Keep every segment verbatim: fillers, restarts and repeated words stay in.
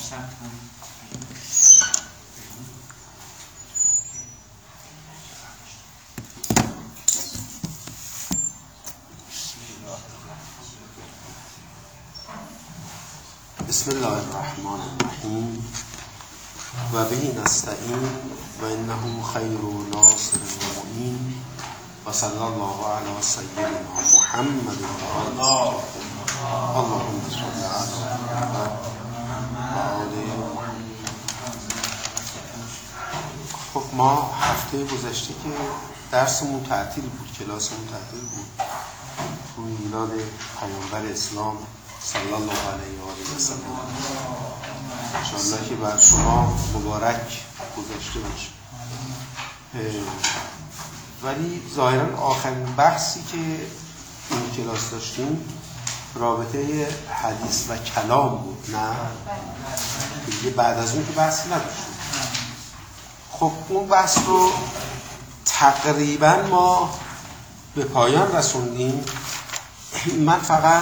بسم الله الرحمن الرحیم و به نستعین و انه خیر و ناصر و معین و صلی الله علی سیدنا محمد و آله اللهم صل علی محمد و آل محمد. خب ما هفته گذشته که درسمون تعطیل بود، کلاسمون تعطیل بود تو میلاد پیامبر اسلام صلی الله علیه و آله و سلم. انشاءالله که بر شما مبارک گذشته باشه. ولی ظاهرا آخرین بحثی که این کلاس داشتیم رابطه حدیث و کلام بود، نه؟ دیگه بعد از اون که بحثی نداشتیم. خب اون بحث رو تقریبا ما به پایان رسوندیم. من فقط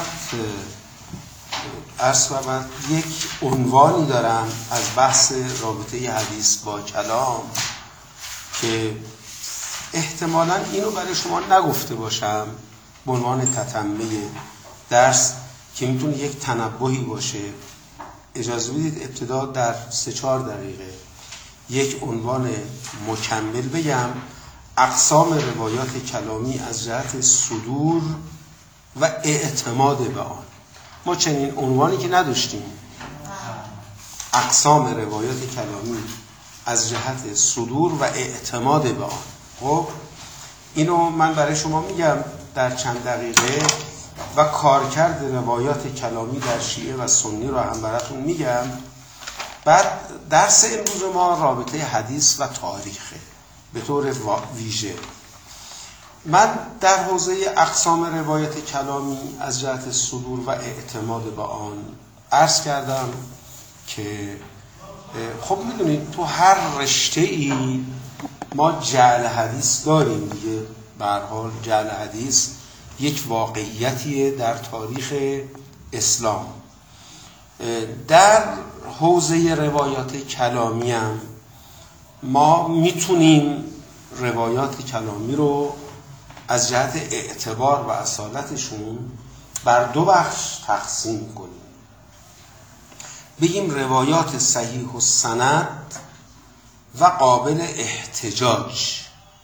عرض کنم یک عنوانی دارم از بحث رابطه حدیث با کلام که احتمالاً اینو برای شما نگفته باشم به عنوان تتمه درس که میتونه یک تنبهی باشه. اجازه بدید ابتدا در سه چهار دقیقه یک عنوان مکمل بگم: اقسام روایات کلامی از جهت صدور و اعتماد به آن. ما چنین عنوانی که نداشتیم. اقسام روایات کلامی از جهت صدور و اعتماد به آن. خب اینو من برای شما میگم در چند دقیقه و کارکرد روایات کلامی در شیعه و سنی رو هم براتون میگم. بعد درس امروز ما رابطه حدیث و تاریخه به طور ویژه. من در حوزه اقسام روایت کلامی از جهت صدور و اعتماد به آن عرض کردم که خب میدونید تو هر رشته ای ما جعل حدیث داریم دیگه. به هر حال جعل حدیث یک واقعیتیه در تاریخ اسلام. در حوزه روایات کلامی هم ما میتونیم روایات کلامی رو از جهت اعتبار و اصالتشون بر دو بخش تقسیم کنیم. بگیم روایات صحیح و سند و قابل احتجاج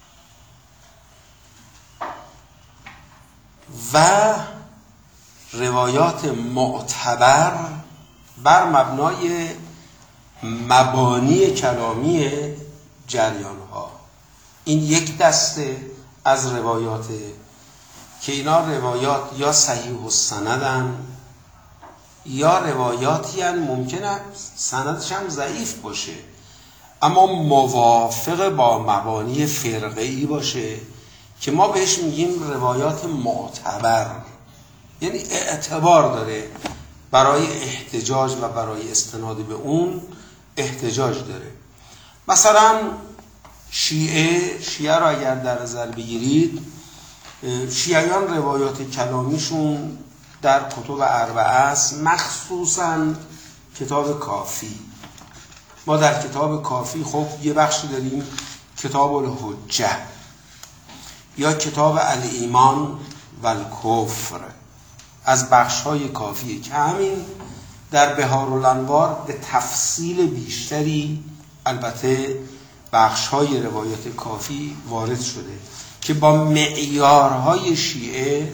و روایات معتبر بر مبنای مبانی کلامی جریان ها. این یک دسته از روایات که اینا روایات یا صحیح و سندن یا روایاتی هن ممکنه سندش هم ضعیف باشه اما موافق با مبانی فرقه‌ای باشه که ما بهش میگیم روایات معتبر، یعنی اعتبار داره برای احتجاج و برای استناد به اون احتجاج داره. مثلا شیعه شیعه را اگر در نظر بگیرید، شیعیان روایات کلامیشون در کتب اربعه است، مخصوصا کتاب کافی. ما در کتاب کافی خب یه بخشی داریم کتاب الحجه یا کتاب الایمان و الکفر از بخش‌های کافیه که همین در بهارالانوار به تفصیل بیشتری البته بخش‌های روایت کافی وارد شده که با معیارهای شیعه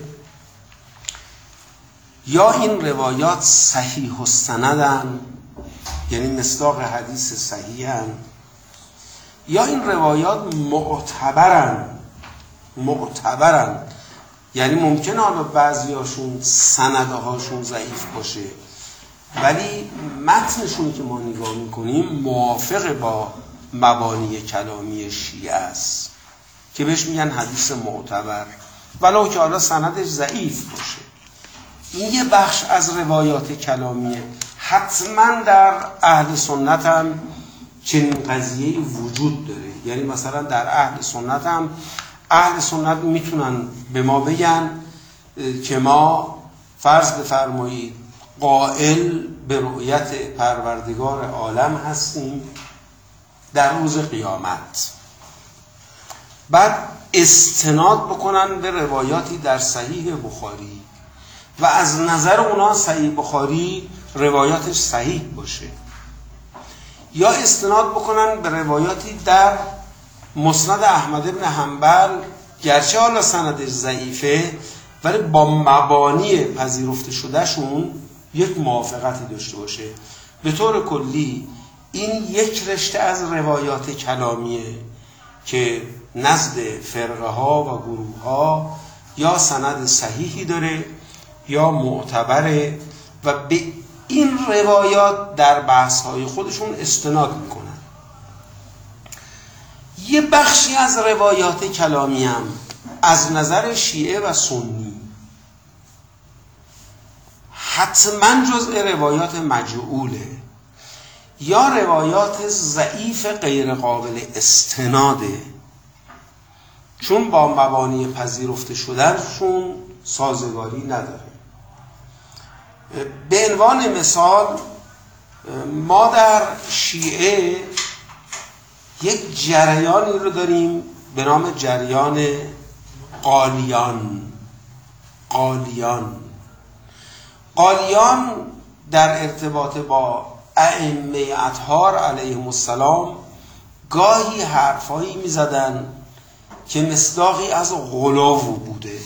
یا این روایات صحیح و سندن، یعنی مصداق حدیث صحیحن، یا این روایات معتبرن معتبرن یعنی ممکنه حالا بعضیاشون سندهاشون ضعیف باشه ولی متنشون که ما نگاه میکنیم موافق با مبانی کلامی شیعه است که بهش میگن حدیث معتبر ولو که حالا سندش ضعیف باشه. این یه بخش از روایات کلامیه. حتما در اهل سنت هم چنین قضیه‌ای وجود داره. یعنی مثلا در اهل سنت هم اهل سنت میتونن به ما بگن که ما فرض بفرمایید قائل به رؤیت پروردگار عالم هستیم در روز قیامت. بعد استناد بکنن به روایاتی در صحیح بخاری و از نظر اونا صحیح بخاری روایاتش صحیح باشه، یا استناد بکنن به روایاتی در مسند احمد بن حنبل گرچه حالا سندش ضعیفه ولی با مبانی پذیرفته شدهشون یک موافقتی داشته باشه. به طور کلی این یک رشته از روایات کلامیه که نزد فرقه ها و گروه ها یا سند صحیحی داره یا معتبره و به این روایات در بحث های خودشون استناد میکنن. یه بخشی از روایات کلامی هم از نظر شیعه و سنی حتما جزء روایات مجعوله یا روایات ضعیف غیر قابل استناده، چون با مبانی پذیرفته شدنشون سازگاری نداره. به عنوان مثال ما در شیعه یک جریانی رو داریم به نام جریان قالیان. قالیان قالیان در ارتباط با ائمه اطهار علیهم السلام گاهی حرفایی می زدن که مصداقی از غلو بوده.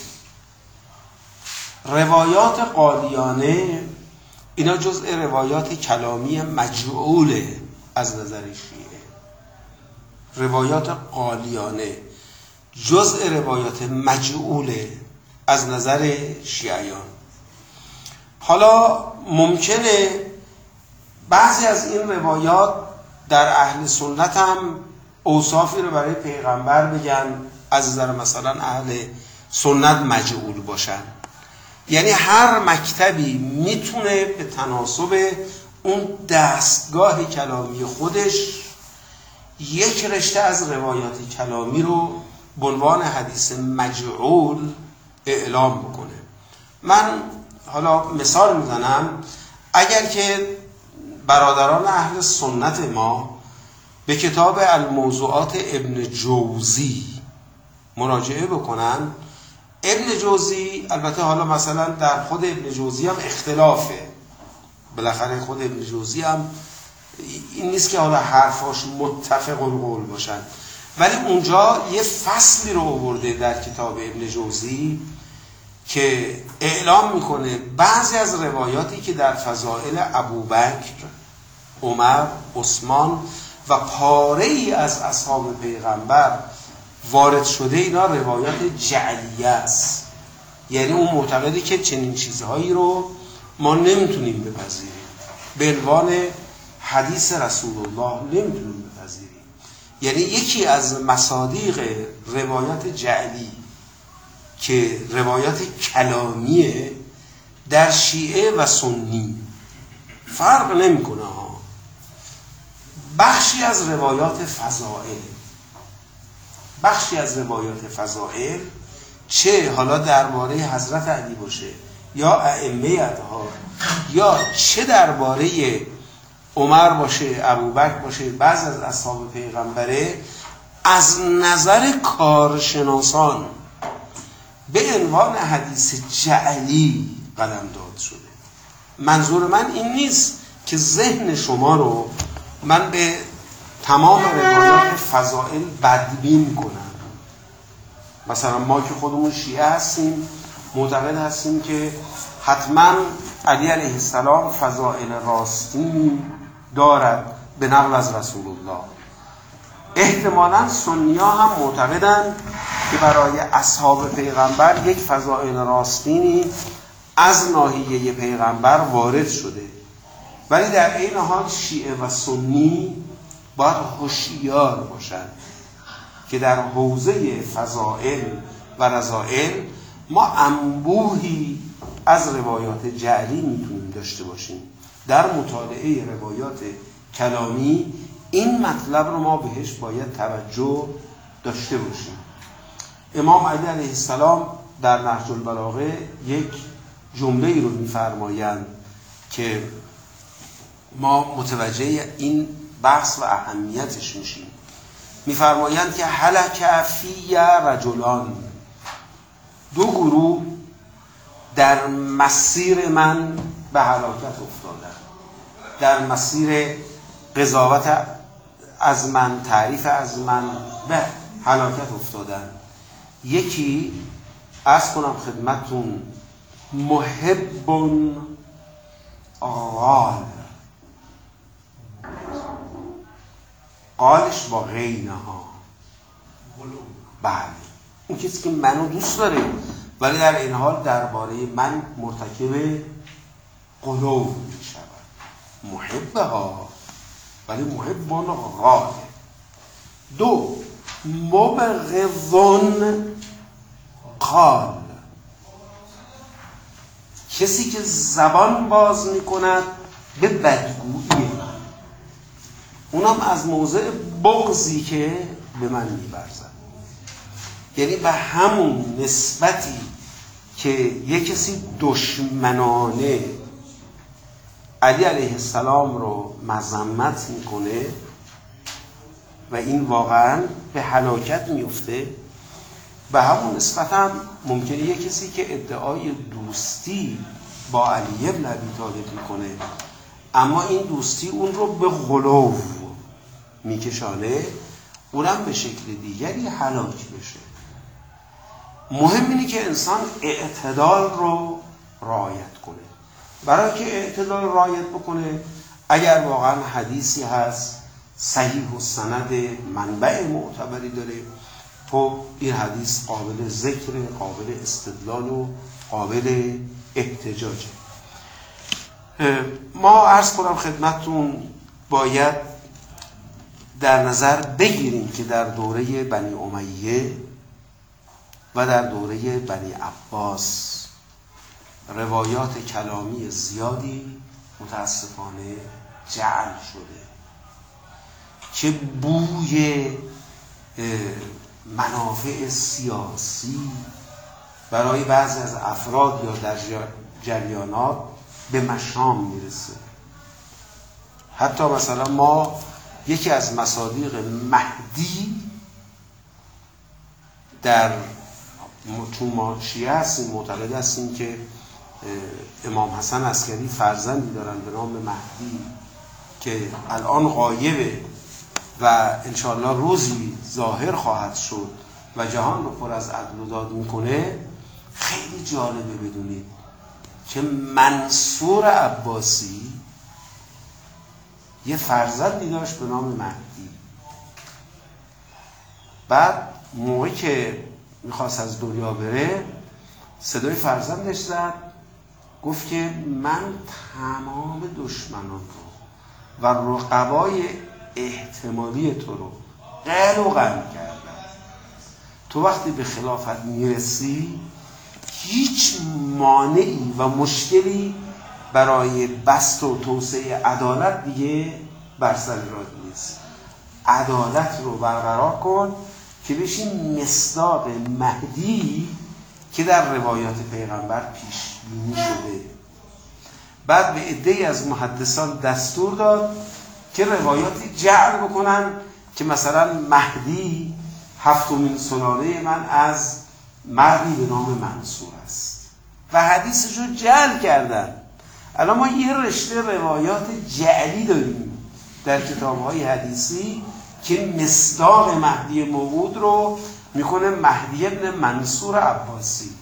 روایات قالیانه اینا جزء روایات کلامی مجعوله از نظر شیعه. روایات قالیانه جزء روایات مجعوله از نظر شیعیان. حالا ممکنه بعضی از این روایات در اهل سنت هم اوصافی رو برای پیغمبر بگن، از نظر مثلا اهل سنت مجعول باشن. یعنی هر مکتبی میتونه به تناسب اون دستگاه کلامی خودش یک رشته از روایات کلامی رو به عنوان حدیث مجعول اعلام بکنه. من حالا مثال میزنم، اگر که برادران اهل سنت ما به کتاب الموضوعات ابن جوزی مراجعه بکنن، ابن جوزی البته حالا مثلا در خود ابن جوزی هم اختلافه، بالاخره خود ابن جوزی هم این نیست که حالا حرفاش متفق القول باشن، ولی اونجا یه فصلی رو آورده در کتاب ابن جوزی که اعلام میکنه بعضی از روایاتی که در فضائل ابوبکر، عمر، عثمان و پاره ای از اصحاب پیغمبر وارد شده اینا روایات جعلیه است. یعنی اون معتقدی که چنین چیزهایی رو ما نمیتونیم بپذیریم، به عنوان حدیث رسول الله نمیتونیم بپذیریم. یعنی یکی از مصادیق روایات جعلی که روایات کلامیه در شیعه و سنی فرق نمیکنه ها. بخشی از روایات فضائل بخشی از روایات فضائل چه حالا درباره حضرت علی باشه یا ائمه اطهار یا چه درباره عمر باشه، ابوبکر باشه، بعض از اصحاب پیغمبره، از نظر کارشناسان به عنوان حدیث جعلی قلم داد شده. منظور من این نیست که ذهن شما رو من به تمام روایات فضائل بدبین کنم. مثلا ما که خودمون شیعه هستیم معتقد هستیم که حتما علی علیه السلام فضائل راستین دارد به نقل از رسول الله. احتمالاً سنی‌ها هم معتقدند که برای اصحاب پیغمبر یک فضائل راستینی از ناحیه پیغمبر وارد شده، ولی در این حال شیعه و سنی باید هوشیار باشند که در حوزه فضائل و رذائل ما انبوهی از روایات جعلی میتونیم داشته باشیم. در مطالعه روایات کلامی این مطلب رو ما بهش باید توجه داشته باشیم. امام علی علیه السلام در نهج البلاغه یک جمله ای رو میفرمایند که ما متوجه این بحث و اهمیتش میشیم. میفرمایند که هلک فی رجلان، دو گروه در مسیر من به هلاکت افتادن، در مسیر قضاوت از من، تعریف از من به هلاکت افتادن. یکی عرض کنم خدمتون محب غال، قالش با غینه ها، بله اون کسی که منو دوست داره ولی در این حال درباره من مرتکب غلو می شود. محب ها ولی محب غال. دو مبغض قال، کسی که زبان باز می کند به بدگویی من، اونم از موضع بغضی که به من می‌ورزد. یعنی به همون نسبتی که یک کسی دشمنانه علی علیه السلام رو مذمت میکنه و این واقعا به هلاکت میفته، به همون نسبت هم ممکنه یک کسی که ادعای دوستی با علی ابن ابی طالب میکنه اما این دوستی اون رو به غلو میکشانه، اونم به شکل دیگری هلاک بشه. مهم اینه که انسان اعتدال رو رعایت کنه. برای که اعتدال رو رعایت بکنه، اگر واقعا حدیثی هست صحیح و سند منبع معتبری داره، خب این حدیث قابل ذکر، قابل استدلال و قابل احتجاجه. ما عرض کنم خدمتون باید در نظر بگیریم که در دوره بنی امیه و در دوره بنی عباس روایات کلامی زیادی متاسفانه جعل شده که بوی منافع سیاسی برای بعضی از افراد یا در جریانات به مشام میرسه. حتی مثلا ما یکی از مصادیق مهدی در چون ما شیعه هستیم معتقد هستیم که امام حسن عسکری فرزندی دارن به نام مهدی که الان غایبه و انشاءالله روزی ظاهر خواهد شد و جهان رو پر از عدل و داد میکنه. خیلی جالبه بدونید که منصور عباسی یه فرزندی داشت به نام مهدی. بعد موقعی که میخواست از دنیا بره صدای فرزندش زد، گفت که من تمام دشمنان رو و رقبای احتمالی تو رو قل و قم کردم. تو وقتی به خلافت میرسی هیچ مانعی و مشکلی برای بسط و توسعه عدالت دیگه بر سر راه نیست. عدالت رو برقرار کن که بشین مصداق مهدی که در روایات پیغمبر پیش بینی شده. بعد به عده‌ای از محدثان دستور داد که روایاتی جعل بکنن که مثلا مهدی هفتمین سلاله من از مردی به نام منصور است و حدیثش رو جعل کردن. الان ما یه رشته روایات جعلی داریم در کتاب‌های حدیثی که مصداق مهدی موعود رو میکنه مهدی ابن منصور عباسی.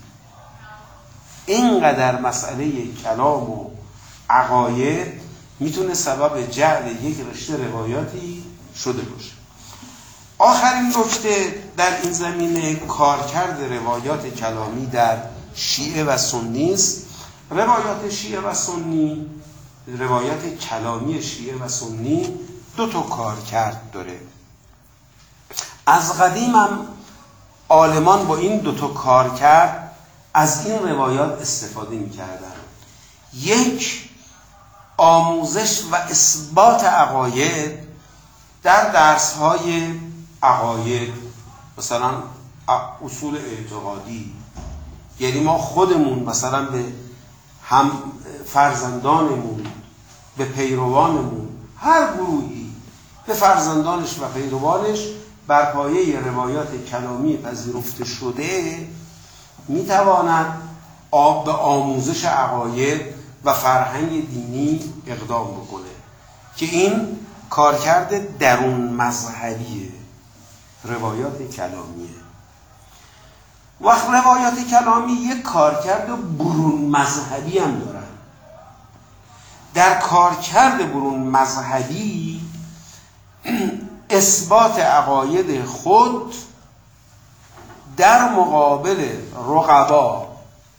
اینقدر مسئله کلام و عقاید میتونه سبب جعل یک رشته روایاتی شده باشه. آخرین نکته در این زمینه کارکرد روایات کلامی در شیعه و سنی است. روایات شیعه و سنی، روایات کلامی شیعه و سنی دو تا کارکرد داره. از قدیم هم عالمان با این دو تا کارکرد از این روایات استفاده می‌کردن. یک، آموزش و اثبات عقاید در درس‌های عقاید، مثلا اصول اعتقادی. یعنی ما خودمون مثلا به هم فرزندانمون، به پیروانمون، هر گروهی به فرزندانش و پیروانش بر پایه روایات کلامی پذیرفته شده میتواند آب به آموزش عقاید و فرهنگ دینی اقدام بکنه که این کارکرد درون مذهبیه، روایات کلامیه. وقت روایات کلامی یک کارکرد برون مذهبی هم دارن. در کارکرد برون مذهبی اثبات عقاید خود در مقابل رقبا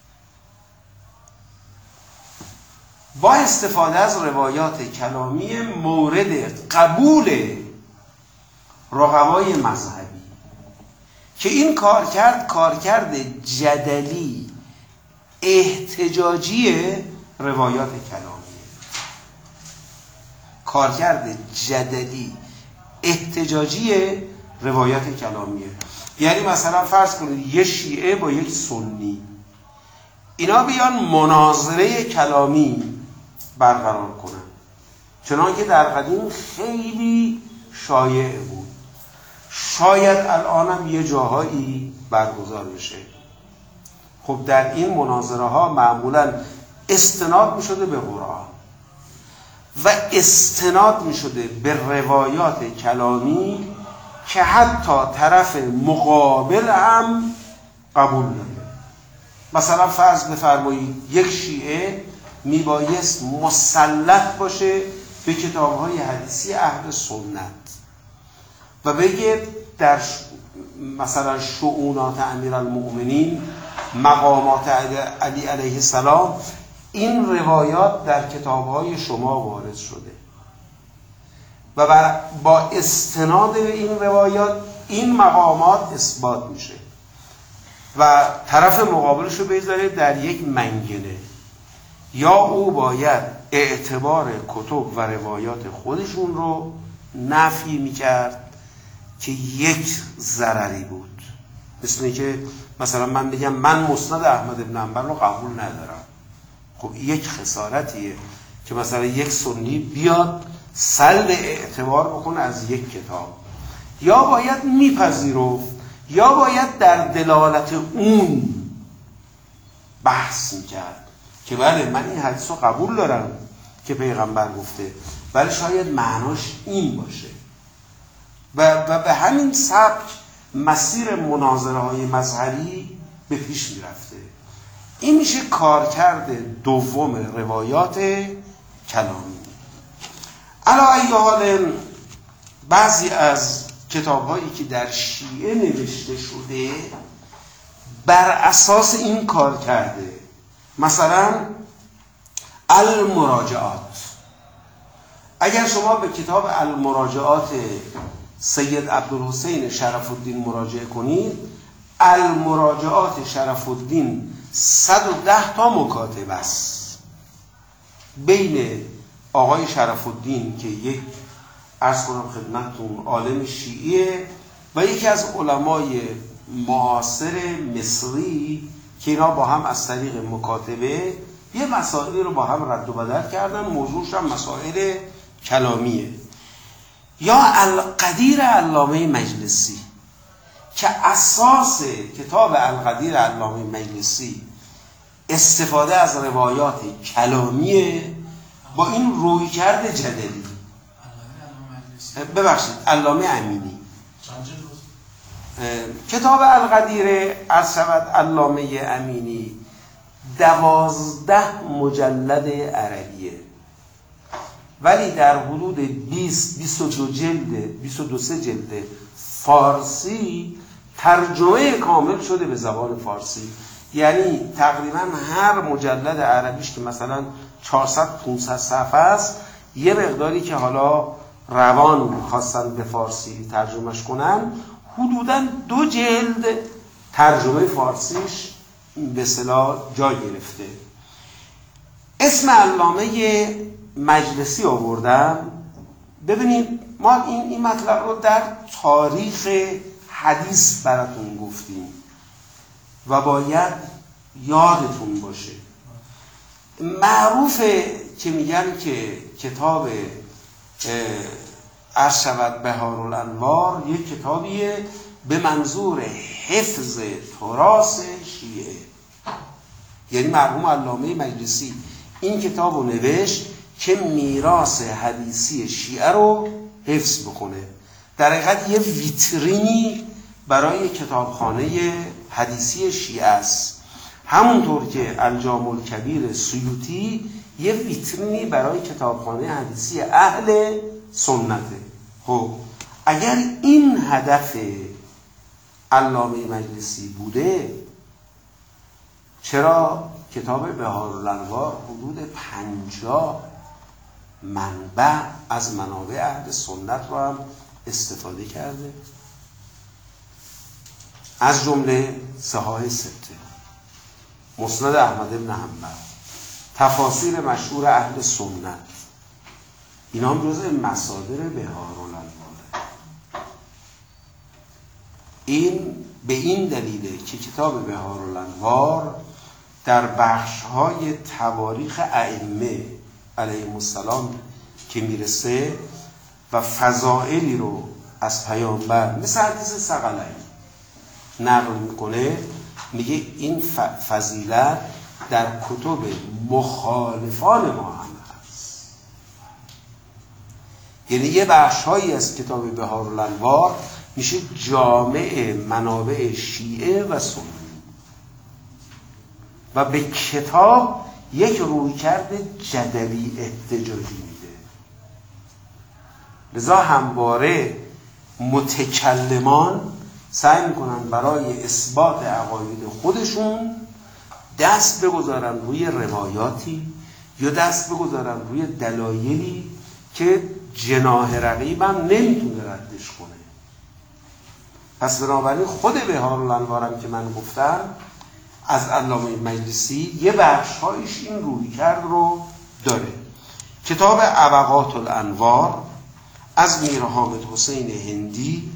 با استفاده از روایات کلامی مورد قبول رقبای مذهبی که این کارکرد کارکرد جدلی احتجاجی روایات کلامیه. کارکرد جدلی احتجاجی روایات کلامیه. یعنی مثلا فرض کنید یه شیعه با یک سنی، اینا بیان مناظره کلامی برقرار کنن، چنان که در قدیم خیلی شایع بود، شاید الان هم یه جاهایی برگزار بشه. خب در این مناظره ها معمولا استناد می شده به قرآن و استناد می شده به روایات کلامی که حتی طرف مقابل هم قبول داره. مثلا فرض بفرمایید یک شیعه میبایست مسلط باشه به کتاب‌های حدیثی اهل سنت و بگه در مثلا شؤونات امیرالمؤمنین، مقامات علی علیه السلام، این روایات در کتاب‌های شما وارد شده و بر با استناد به این روایات این مقامات اثبات میشه و طرف مقابلش رو بذاره در یک منگنه. یا او باید اعتبار کتب و روایات خودشون رو نفی میکرد که یک ضرری بود، مثل اینکه مثلا من بگم من مسند احمد بن حنبل رو قبول ندارم. خب یک خسارتیه که مثلا یک سنی بیاد سلب اعتبار بکنه از یک کتاب. یا باید میپذیرفت یا باید در دلالت اون بحث میکرد که بله من این حدیث رو قبول دارم که پیغمبر گفته، ولی شاید معناش این باشه و, و به همین سبک مسیر مناظره های مذهبی به پیش میرفته. این میشه کارکرد دوم روایات کلامی. علا ای حال بعضی از کتاب هایی که در شیعه نوشته شده بر اساس این کار کرده، مثلا المراجعات. اگر شما به کتاب المراجعات سید عبدالحسین شرف الدین مراجعه کنید، المراجعات شرف الدین صد و ده تا مکاتبه است بین آقای شرف الدین که یک عرض کنم خدمتتون عالم شیعیه و یکی از علمای معاصر مصری که اینا با هم از طریق مکاتبه یه مسائلی رو با هم رد و بدل کردن، موضوعش هم مسائل کلامیه. یا القدیر علامه مجلسی که اساس کتاب القدیر علامه مجلسی استفاده از روایات کلامیه با این رویکرد جدلی. ببخشید علامه امینی کتاب القدیر از شود علامه امینی دوازده مجلد عربیه، ولی در حدود بیست بیست و دو جلد بیست و دو سه جلد فارسی ترجمه کامل شده به زبان فارسی. یعنی تقریبا هر مجلد عربیش که مثلا چهارصد پانصد صفحه است، یه مقداری که حالا روان خواستن به فارسی ترجمهش کنن، حدوداً دو جلد ترجمه فارسیش به اصطلاح جا گرفته. اسم علامه مجلسی آوردم. ببینید ما این این مطلب رو در تاریخ حدیث براتون گفتیم و باید یادتون باشه. معروفه که میگن که کتاب عرض شود بهارالانوار یک کتابیه به منظور حفظ تراث شیعه. یعنی مرحوم علامه مجلسی این کتاب رو نوشت که میراث حدیثی شیعه رو حفظ بکنه. در حقیقت یه ویترینی برای کتابخانه حدیثی شیعه است، همونطور که الجامع الکبیر سیوطی یه ویترینی برای کتابخانه حدیثی اهل سنته. خب اگر این هدف علامه مجلسی بوده، چرا کتاب بهارالانوار حدود پنجاه منبع از منابع اهل سنت رو هم استفاده کرده؟ از جمله صحاح سته، مسند احمد بن حنبل، تفاسیر مشهور اهل سنت، اینا هم جزء مصادر بهارالانواره. این به این دلیله که کتاب بهارالانوار در بخش‌های تواریخ ائمه علیهم السلام که میرسه و فضائلی رو از پیامبر مثل حدیث ثقلین نقل میکنه، میگه این فضیلت در کتب مخالفان ما هم هست. یعنی یه بخش‌هایی از کتاب بهارالانوار میشه جامع منابع شیعه و سنی و به کتاب یک رویکرد جدلی احتجاجی میده. لذا همواره متکلمان سعی میکنن برای اثبات عقاید خودشون دست بگذارن روی روایاتی یا دست بگذارن روی دلایلی که جناح رقیب هم نمیتونه ردش کنه. پس بنابراین خود بهارالانوارم که من گفتم از علامه مجلسی یه بخش‌هایش این رویکرد رو داره. کتاب ابقات الانوار از میر حامد حسین هندی،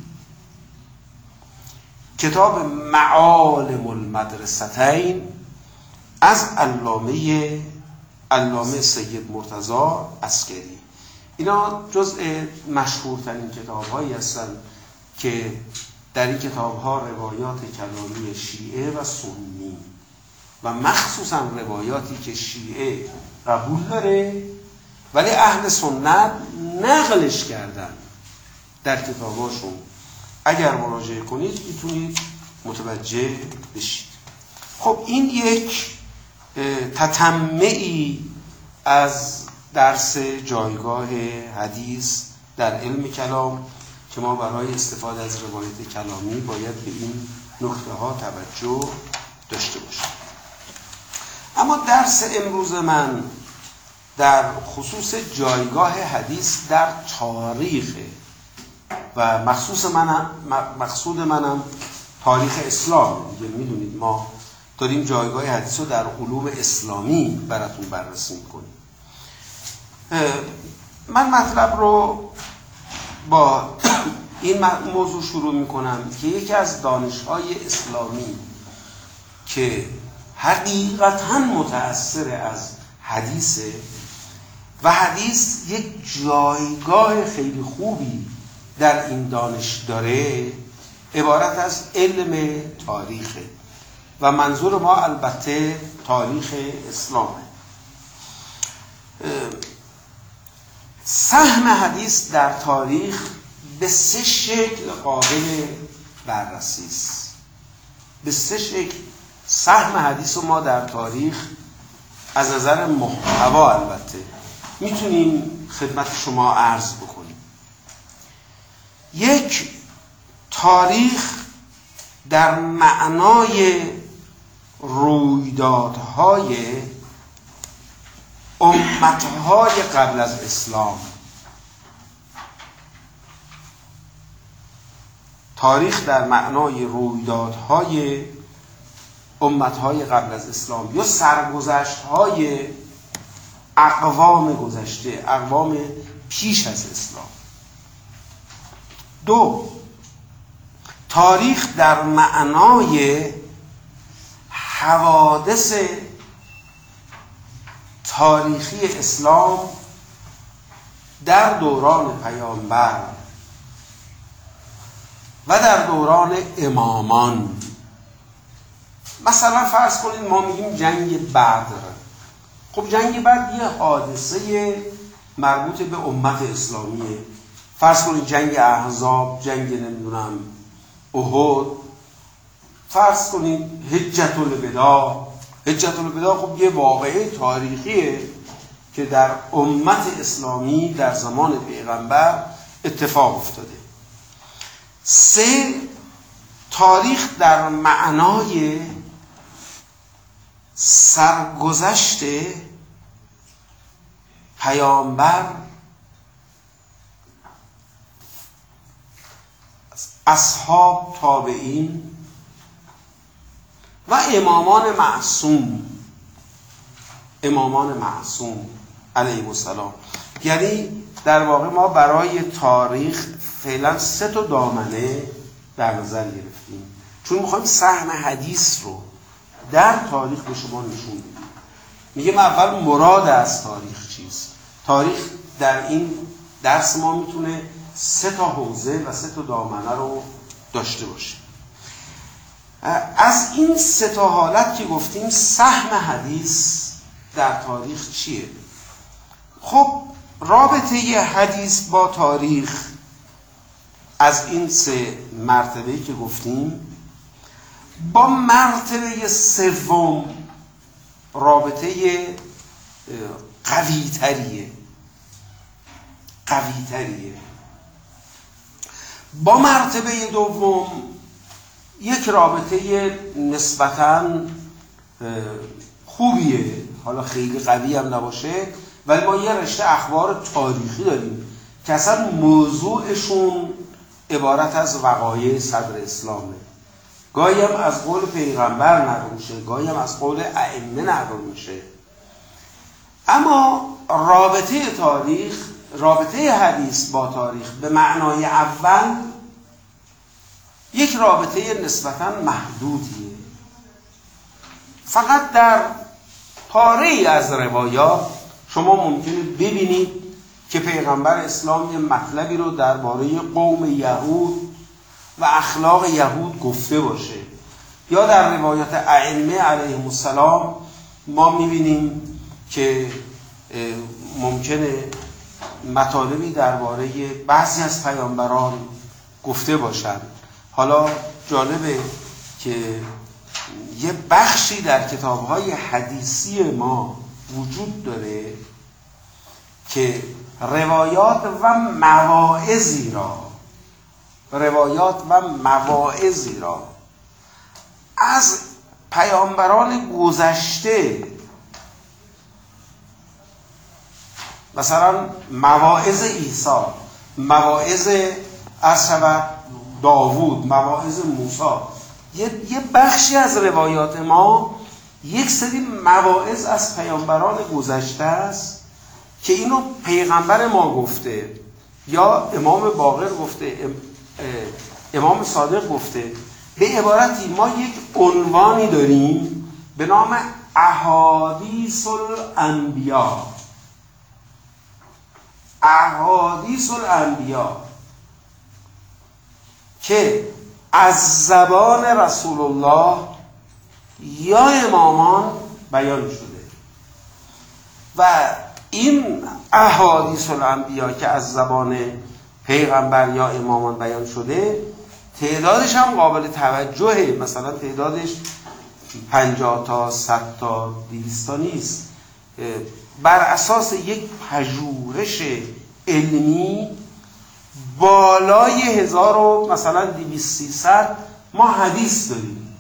کتاب معالم المدرستین از علامه علامه سید مرتضی عسکری. اینا جزء مشهورترین کتاب‌هایی هستند که در این کتاب‌ها روایات کلامی شیعه و سنی و مخصوصا روایاتی که شیعه قبول داره ولی اهل سنت نقلش کردن در کتاباشون. اگر مراجعه کنید میتونید متوجه بشید. خب این یک تتمعی از درس جایگاه حدیث در علم کلام که ما برای استفاده از روایت کلامی باید به این نکته ها توجه داشته باشیم. اما درس امروز من در خصوص جایگاه حدیث در تاریخ و مخصوص منم مقصود منم تاریخ اسلام. دیگه میدونید ما داریم جایگاه حدیث رو در علوم اسلامی براتون بررسی میکنیم. من مطلب رو با این موضوع شروع میکنم که یکی از دانش‌های اسلامی که حقیقتاً متأثر از حدیثه و حدیث یک جایگاه خیلی خوبی در این دانش داره، عبارت از علم تاریخه و منظور ما البته تاریخ اسلامه. سهم حدیث در تاریخ به سه شکل قابل بررسی است. به سه شکل سهم حدیث رو ما در تاریخ از نظر محتوا البته میتونیم خدمت شما عرض بکنیم. یک، تاریخ در معنای رویدادهای امتهای قبل از اسلام. تاریخ در معنای رویدادهای امتهای قبل از اسلام یا سرگذشت‌های اقوام گذشته، اقوام پیش از اسلام. دو، تاریخ در معنای حوادث تاریخی اسلام در دوران پیامبر و در دوران امامان. مثلا فرض کنید ما میگیم جنگ بدر. خب جنگ بدر یه حادثه مربوط به امت اسلامیه. فرض کنید جنگ احزاب، جنگ نمیدونم احد، فرض کنید حجة الوداع. حجة الوداع خب یه واقعه تاریخیه که در امت اسلامی در زمان پیغمبر اتفاق افتاده. سه، تاریخ در معنای سرگذشت پیامبر، اصحاب، تابعین و امامان معصوم. امامان معصوم علیهم السلام. یعنی در واقع ما برای تاریخ فعلا سه تا دامنه در نظر گرفتیم، چون میخوایم سهم حدیث رو در تاریخ به شما نشون بدیم. میگم اول مراد از تاریخ چیست. تاریخ در این درس ما میتونه سه تا حوزه و سه تا دامنه رو داشته باشه. از این سه تا حالت که گفتیم سهم حدیث در تاریخ چیه؟ خب رابطه ی حدیث با تاریخ از این سه مرتبه‌ای که گفتیم با مرتبه سوم رابطه قوی تریه قوی تریه با مرتبه دوم یک رابطه نسبتاً خوبیه، حالا خیلی قوی هم نباشه، ولی ما یه رشته اخبار تاریخی داریم که اصلا موضوعشون عبارت از وقایع صدر اسلامه. گاهی هم از قول پیغمبر نقل میشه، گاهی هم از قول ائمه نقل میشه. اما رابطه تاریخ، رابطه حدیث با تاریخ به معنای اول یک رابطه نسبتاً محدودیه. فقط در پاره‌ای از روایات شما ممکنه ببینید که پیغمبر اسلام یه مطلبی رو درباره قوم یهود و اخلاق یهود گفته باشه، یا در روایات ائمه علیهم السلام ما میبینیم که ممکنه مطالبی درباره بعضی از پیامبران گفته باشند. حالا جالبه که یه بخشی در کتاب‌های حدیثی ما وجود داره که روایات و مواعظی را روایات و مواعظی را از پیامبران گذشته، مثلا مواعظ عیسی، مواعظ ارشد داوود، مواعظ موسی، یه یه بخشی از روایات ما یک سری مواعظ از پیامبران گذشته است که اینو پیغمبر ما گفته یا امام باقر گفته، امام صادق گفته. به عبارتی ما یک عنوانی داریم به نام احادیث الانبیا. احادیث الانبیا که از زبان رسول الله یا امامان بیان شده و این احادیث الانبیا که از زبان پیغمبر یا امامان بیان شده تعدادش هم قابل توجهه. مثلا تعدادش پنجاه تا صد تا دویست تا نیست. بر اساس یک پژوهش علمی بالای هزار و مثلا دویست سیصد ما حدیث داریم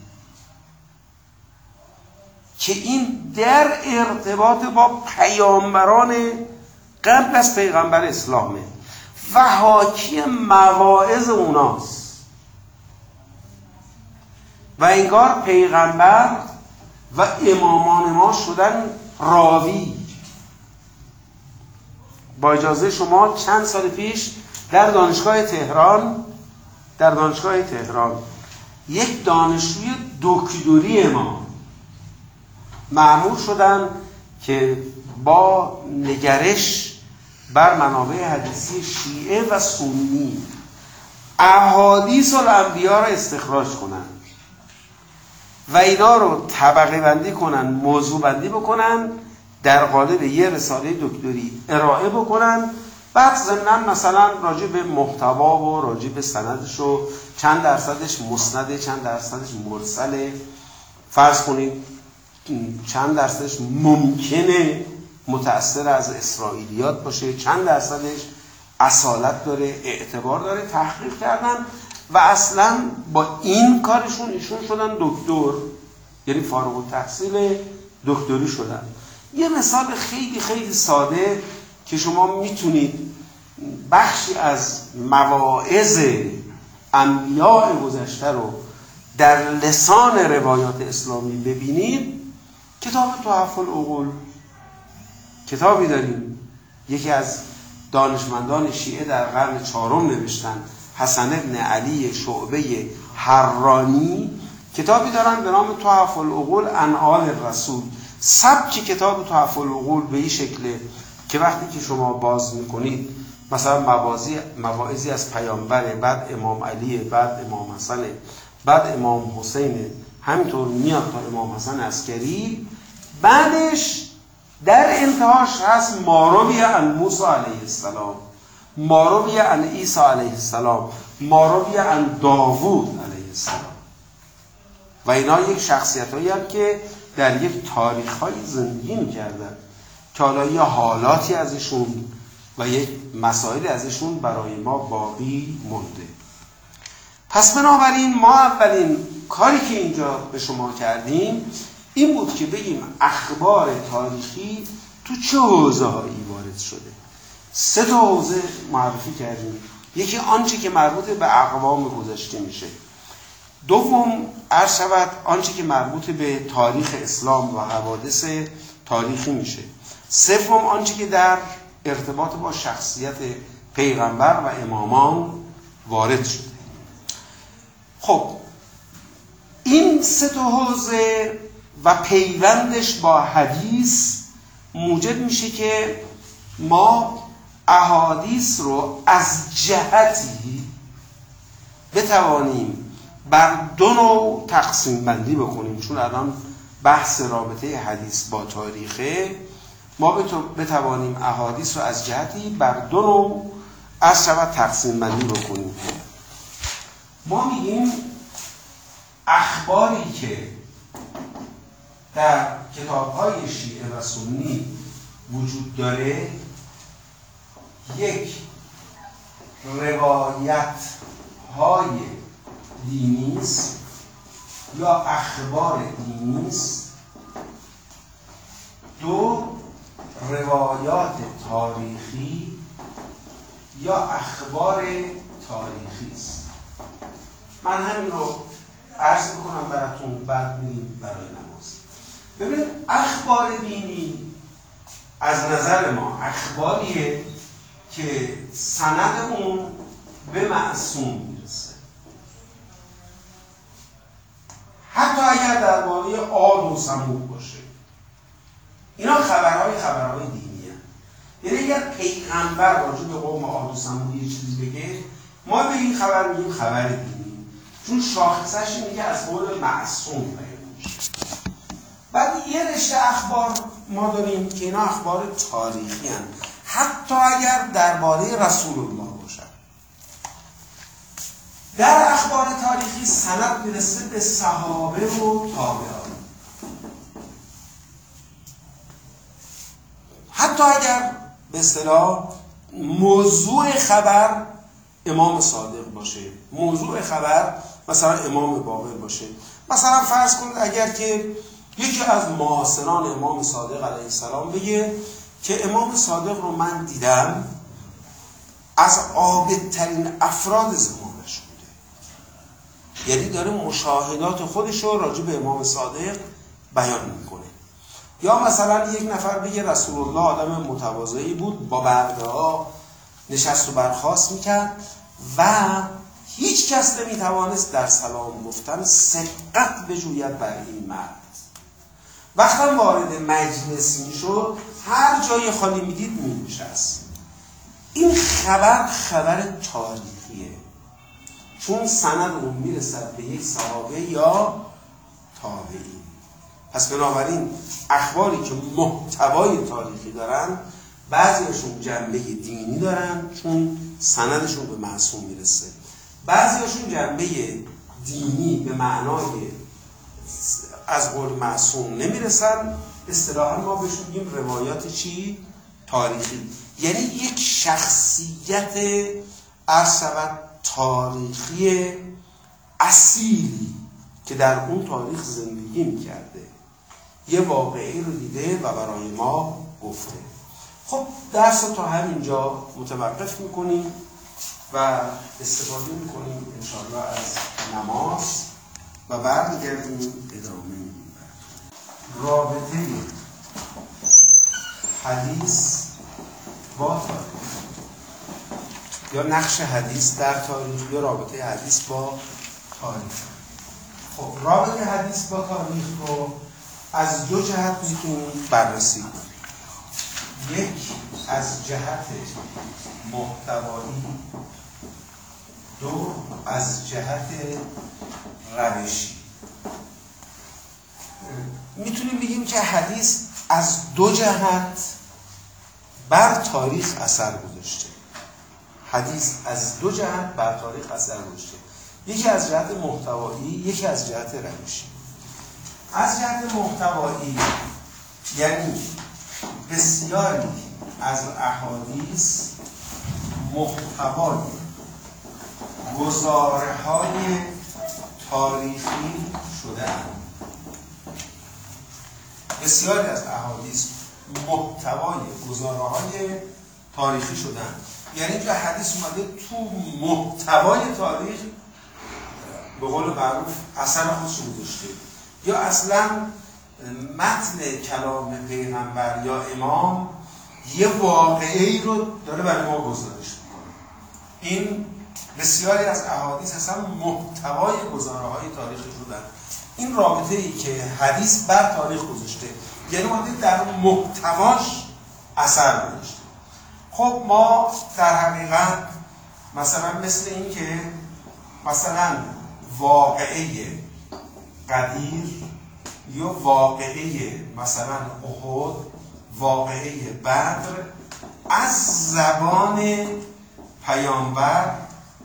که این در ارتباط با پیامبران قبل از پیغمبر اسلامه و حاکی مواعظ اوناست و انگار پیغمبر و امامان ما شدن راوی. با اجازه شما چند سال پیش در دانشگاه تهران در دانشگاه تهران یک دانشجوی دکتری ما مأمور شدن که با نگرش بر منابع حدیثی شیعه و سنی احادیث الانبیا را استخراج کنن و اینا رو طبقه بندی کنن، موضوع بندی بکنن، در قالب یه رساله دکتری ارائه بکنن، بعد ضمناً مثلا راجع به محتوا و راجع به سندش و چند درصدش مسنده، چند درصدش مرسله، فرض کنید چند درصدش ممکنه متأثر از اسرائیلیات باشه، چند درصدش اصالت داره، اعتبار داره، تحقیق کردن و اصلا با این کارشون ایشون شدن دکتر، یعنی فارغ التحصیل دکتری شدن. یه مثال خیلی خیلی ساده که شما میتونید بخشی از مواعظ انبیاء گذشته رو در لسان روایات اسلامی ببینید، کتاب تحف العقول، کتابی داریم یکی از دانشمندان شیعه در قرن چهارم نوشتن، حسن بن علی شعبه حرانی، کتابی دارن به نام تحف العقول عن آل رسول. سبک کتاب تحف العقول به این شکله که وقتی که شما باز میکنید مثلا مواعظی مواعظی از پیامبر، بعد امام علی، بعد امام حسن، بعد امام حسین، همینطور میاد تا امام حسن عسکری، بعدش در انتهاش هست ماروی عن موسی علیه السلام، ماروی عن عیسی علیه السلام، ماروی عن داوود علیه السلام. و اینا یک شخصیت هایی هم که در یک تاریخ های زندگی میکردن که حالا یه حالاتی ازشون و یک مسائل ازشون برای ما باقی مونده. پس بنابراین ما اولین کاری که اینجا به شما کردیم این بود که بگیم اخبار تاریخی تو چه حوزه هایی وارد شده. سه تا حوزه معرفی کردیم. یکی آنچه که مربوط به اقوام گذشته میشه، دوم عرض شود آنچه که مربوط به تاریخ اسلام و حوادث تاریخی میشه، سوم آنچه که در ارتباط با شخصیت پیغمبر و امامان وارد شده. خب این سه تا حوزه و پیوندش با حدیث موجب میشه که ما احادیث رو از جهتی بتوانیم بر دو نوع تقسیم بندی بکنیم. چون الان بحث رابطه حدیث با تاریخه، ما بتوانیم احادیث رو از جهتی بر دو نوع از شود تقسیم بندی بکنیم. ما میگیم اخباری که در کتاب‌های شیعه و سنی وجود داره، یک روایت های دینی است یا اخبار دینی است، دو روایات تاریخی یا اخبار تاریخی است. من همین رو عرض میکنم براتون، بعد میریم برای نماز. ببینید اخبار دینی از نظر ما اخباریه که سند اون به معصوم میرسه، حتی اگر درباره عاد و ثمود باشه. اینا خبرهای خبرهای دینی هست. یعنی اگر پیغمبر راجع به قوم عاد و ثمود یه چیزی بگه، ما به این خبر میگیم خبر دینی، چون شاخصش اینه که از قول معصوم بیان میشه. بعد یه رشته اخبار ما داریم که اینا اخبار تاریخی هستند، حتی اگر درباره رسول الله باشن. در اخبار تاریخی سند میرسه به صحابه و تابعان، حتی اگر به اصطلاح موضوع خبر امام صادق باشه، موضوع خبر مثلا امام باقر باشه. مثلا فرض کنید اگر که یکی از معاصران امام صادق علیه السلام بگه که امام صادق رو من دیدم از عابدترین افراد زمانش بوده، یعنی داره مشاهدات خودش رو راجع به امام صادق بیان میکنه. یا مثلا یک نفر بگه رسول الله آدم متواضعی بود، با برده ها نشست و برخاست میکرد و هیچ کس نمیتوانست در سلام گفتن سبقت بجوید بر این مرد. وقتی وارد مجلس میشد هر جای خالی میدید مینشست. این خبر خبر تاریخیه، چون سند اون میرسد به یک صحابه یا تابعی. پس بنابراین اخباری که محتوای تاریخی دارن بعضیاشون جنبه دینی دارن چون سندشون به معصوم میرسه، بعضیاشون جنبه دینی به معنای از قول معصوم نمیرسن. اصطلاحاً ما بهش میگیم روایات چی؟ تاریخی. یعنی یک شخصیت عرض تاریخی اصیلی که در اون تاریخ زندگی میکرده یه واقعی رو دیده و برای ما گفته. خب درس رو تا همینجا متوقف میکنیم و استفاده میکنیم انشاءالله از نماز و برمیگردیم ادامه میدیم. رابطه حدیث با تاریخ یا نقش حدیث در تاریخ یا رابطه حدیث با تاریخ. خب رابطه حدیث با تاریخ رو از دو جهت میتونیم بررسی کنیم. یک از جهت محتوایی، دو از جهت روشی. میتونیم بگیم که حدیث از دو جهت بر تاریخ اثر گذاشته. حدیث از دو جهت بر تاریخ اثر گذاشته، یکی از جهت محتوایی، یکی از جهت روشی. از جهت محتوایی یعنی بسیاری از احادیث محتوای گزاره‌های تاریخی شده‌اند. بسیاری از احادیث محتوای گزاره‌های تاریخی شده‌اند. یعنی که حدیث اومده تو محتوای تاریخ به قول معروف اثر خودش گذاشته، یا اصلا متن کلام پیغمبر یا امام یه واقعه‌ای رو داره برای ما گزارش میکنه. این بسیاری از احادیث اصلا محتوای گزاره‌های تاریخی شدن. این رابطه‌ای که حدیث بر تاریخ گذاشته یعنی اومده در محتواش اثر گذاشته. خب ما در حقیقت مثلا مثل این که مثلا واقعه قدیر یا واقعه مثلا احد، واقعه بدر از زبان پیامبر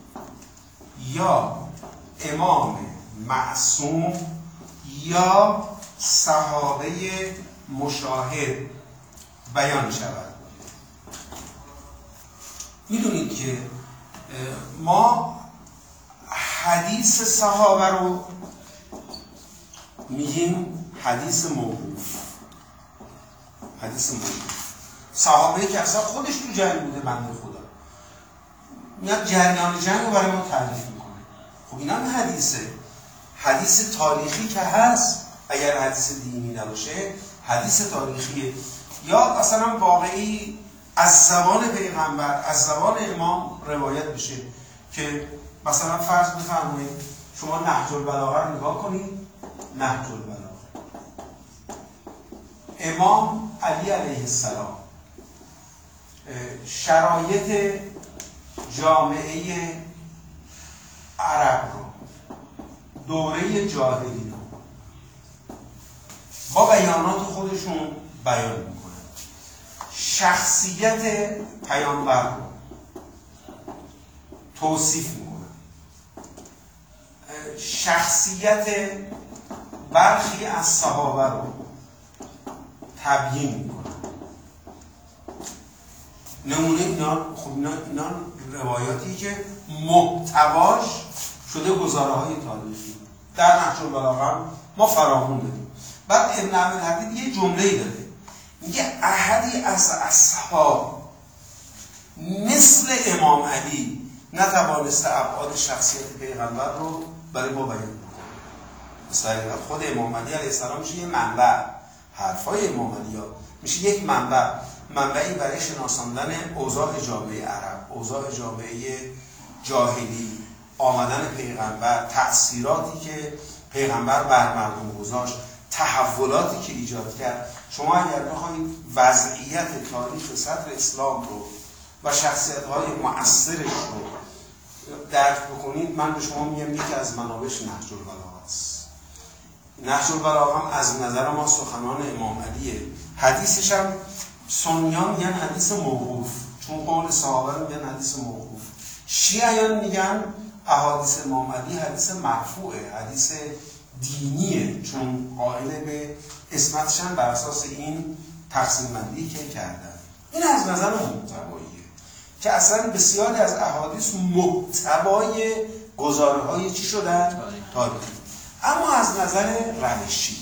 یا امام معصوم یا صحابه مشاهد بیان شود. میدونید که ما حدیث صحابه رو میگیم حدیث موقوف. حدیث موقوف صحابه که اصلا خودش تو جنگ بوده، بنده خدا میاد جریان جنگ رو برای ما تعریف میکنه. خب اینا هم حدیثه. حدیث تاریخی که هست، اگر حدیث دینی نباشه حدیث تاریخیه. یا مثلا واقعی از زبان پیغمبر، از زبان امام روایت بشه که مثلا فرض بفرمایید شما نهج البلاغه رو نگاه کنید. نهج البلاغه امام علی علیه السلام شرایط جامعه عرب رو دوره جاهلی رو با بیانات خودشون بیان میکنن. شخصیت پیامبر رو توصیف میکنن. شخصیت برخی از صحابه رو تبیین میکنن. نمونه اینا خب اینا, اینا روایاتی که محتواش شده گزاره های تاریخی. در نهج البلاغه ما فراوون داریم. بعد ابن عبدالحدید یه جمله‌ای داره، میگه احدی از اصحاب مثل امام علی نتوانسته ابعاد شخصیت پیغمبر رو برای ما بیان کنه. مثلا خود امام علی علیه السلام میشه یه منبع، حرفای امام علی ها میشه یک منبع، منبعی برای شناساندن اوضاع جامعه عرب، اوضاع جامعه جاهلی، آمدن پیغمبر، تأثیراتی که پیغمبر بر مردم گذاشت، تحولاتی که ایجاد کرد. شما اگر بخواید وضعیت تاریخ صدر اسلام رو و شخصیت‌های مؤثرش رو درک بکنید، من به شما میگم یکی از منابعش نهج البلاغه است. نهج البلاغه هم از نظر ما سخنان امام علیه. حدیثش هم سنیان میگن حدیث موقوف، چون قول صحابه رو میگن حدیث موقوف. شیعیان میگن احادیث امام علی حدیث مرفوعه، حدیث دینیه، چون قائل به اسمتش هم بر اساس این تقسیم بندی که کردن. این از نظر محتواییه که اصلا بسیاری از احادیث محتوای گزاره‌های چی شدن؟ تاریخی. اما از نظر روشی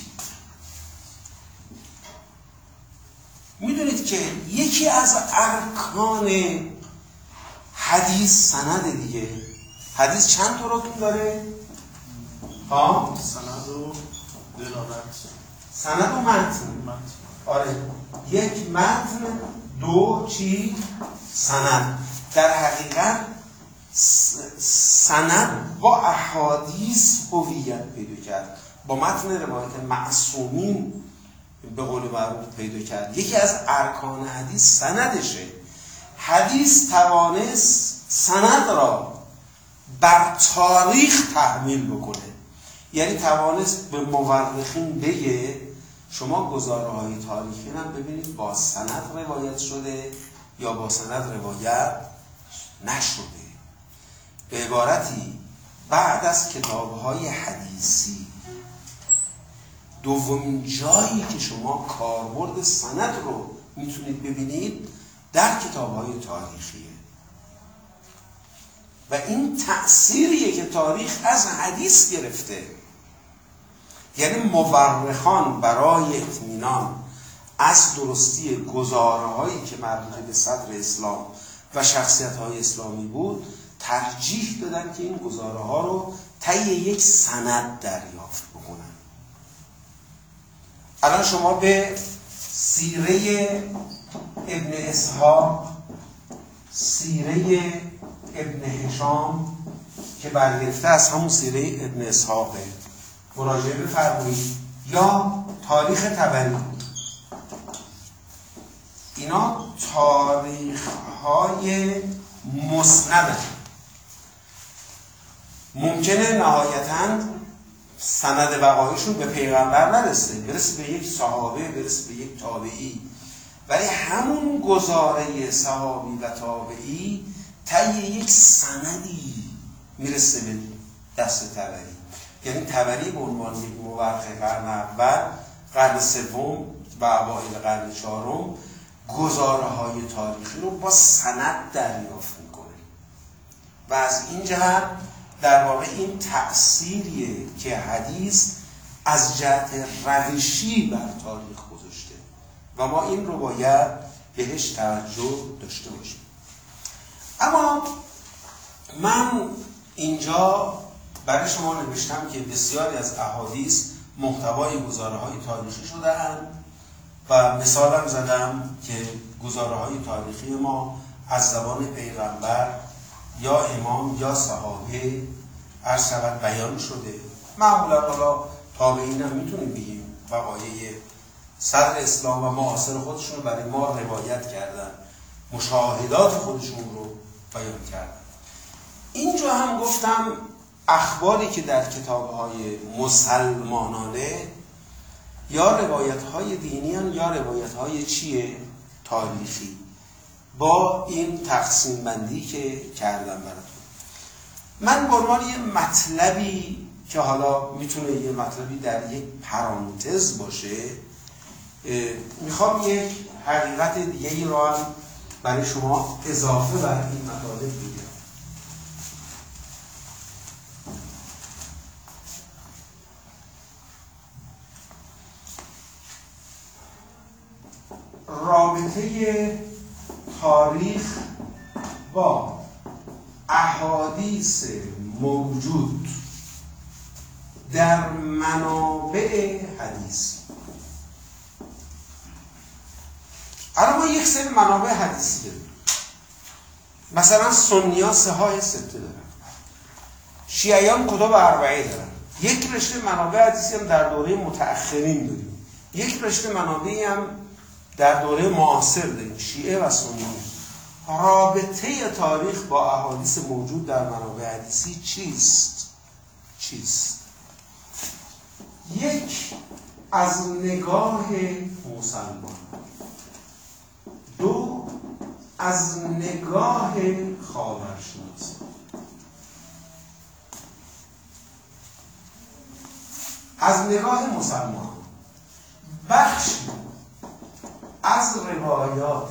میدونید که یکی از ارکان حدیث سند دیگه. حدیث چند تا رکن داره؟ ها؟ سند و دلالت. سند و متن. آره، یک متن، دو چی؟ سند. در حقیقت سند با احادیث هویت پیدا کرد، با متن روایت معصومین به قول معروف پیدا کرد. یکی از ارکان حدیث سندشه. حدیث توانست سند را بر تاریخ تحمیل بکنه، یعنی توانست به مورخین بگه شما گزاره‌های تاریخی هم ببینید با سند روایت شده یا با سند روایت نشده. به عبارتی بعد از کتاب‌های حدیثی دومین جایی که شما کاربرد سند رو میتونید ببینید در کتاب‌های تاریخیه و این تأثیریه که تاریخ از حدیث گرفته. یعنی مورخان برای اطمینان از درستی گزاره‌هایی که مربوط به صدر اسلام و شخصیت‌های اسلامی بود ترجیح دادن که این گزاره‌ها رو طی یک سند دریافت بکنن. الان شما به سیره ابن اسحاق، سیره ابن هشام که برگرفته از همون سیره ابن اسحاقه مراجعه بفرمایید، یا تاریخ طبری. اینا تاریخ‌های مسند. ممکنه نهایتاً سند وقایعشون به پیغمبر نرسه، برسه به یک صحابه، برسه به یک تابعی، ولی همون گزاره صحابی و تابعی طی یک سندی میرسه به دست طبری. یعنی طبری به عنوان یک مورخ قرن اول، قرن سوم و اوایل قرن چهارم گزاره‌های تاریخی رو با سند دریافت میکنه و از این جهت در واقع این تأثیریه که حدیث از جهت روشی بر تاریخ گذاشته و ما این رو باید بهش توجه داشته باشیم. اما من اینجا برای شما نوشتم که بسیاری از احادیث محتوای گزاره‌های تاریخی شده‌اند و مثالم زدم که گزاره‌های تاریخی ما از زبان پیغمبر یا امام یا صحابه عرض شود بیان شده. معمولا حالا تابعین هم میتونیم بگیم وقایع صدر اسلام و معاصر خودشون رو برای ما روایت کردن، مشاهدات خودشون رو بیان کردن. اینجا هم گفتم اخباری که در کتاب‌های مسلمانانه یا روایت‌های دینیان یا روایت‌های چیه؟ تاریخی، با این تقسیم بندی که کردم براتون. من به عنوان یه مطلبی که حالا میتونه یه مطلبی در یک پرانتز باشه میخوام یک حقیقت دیگه ای رو هم برای شما اضافه بر این مطالب بگم. رابطه تاریخ با احادیث موجود در منابع حدیث. الان ما یک سری منابع حدیثی داریم. مثلا سنی‌ها صحاح سته دارن، شیعیان کتب اربعه دارن. یک رشته منابع حدیثی هم در دوره متأخرین داریم. یک رشته منابعی هم در دوره معاصر داریم، شیعه و سنی. رابطه تاریخ با احادیث موجود در منابع حدیثی چیست؟ چیست؟ یک، از نگاه مسلمان. دو، از نگاه خاورشناسی. از نگاه مسلمان بخشی از روایات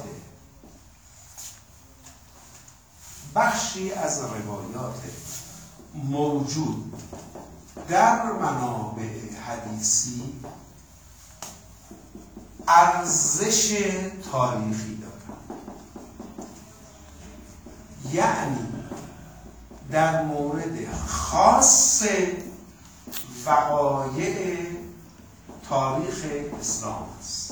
بخشی از روایات موجود در منابع حدیثی ارزش تاریخی دارند. یعنی در مورد خاص وقایع تاریخ اسلام است.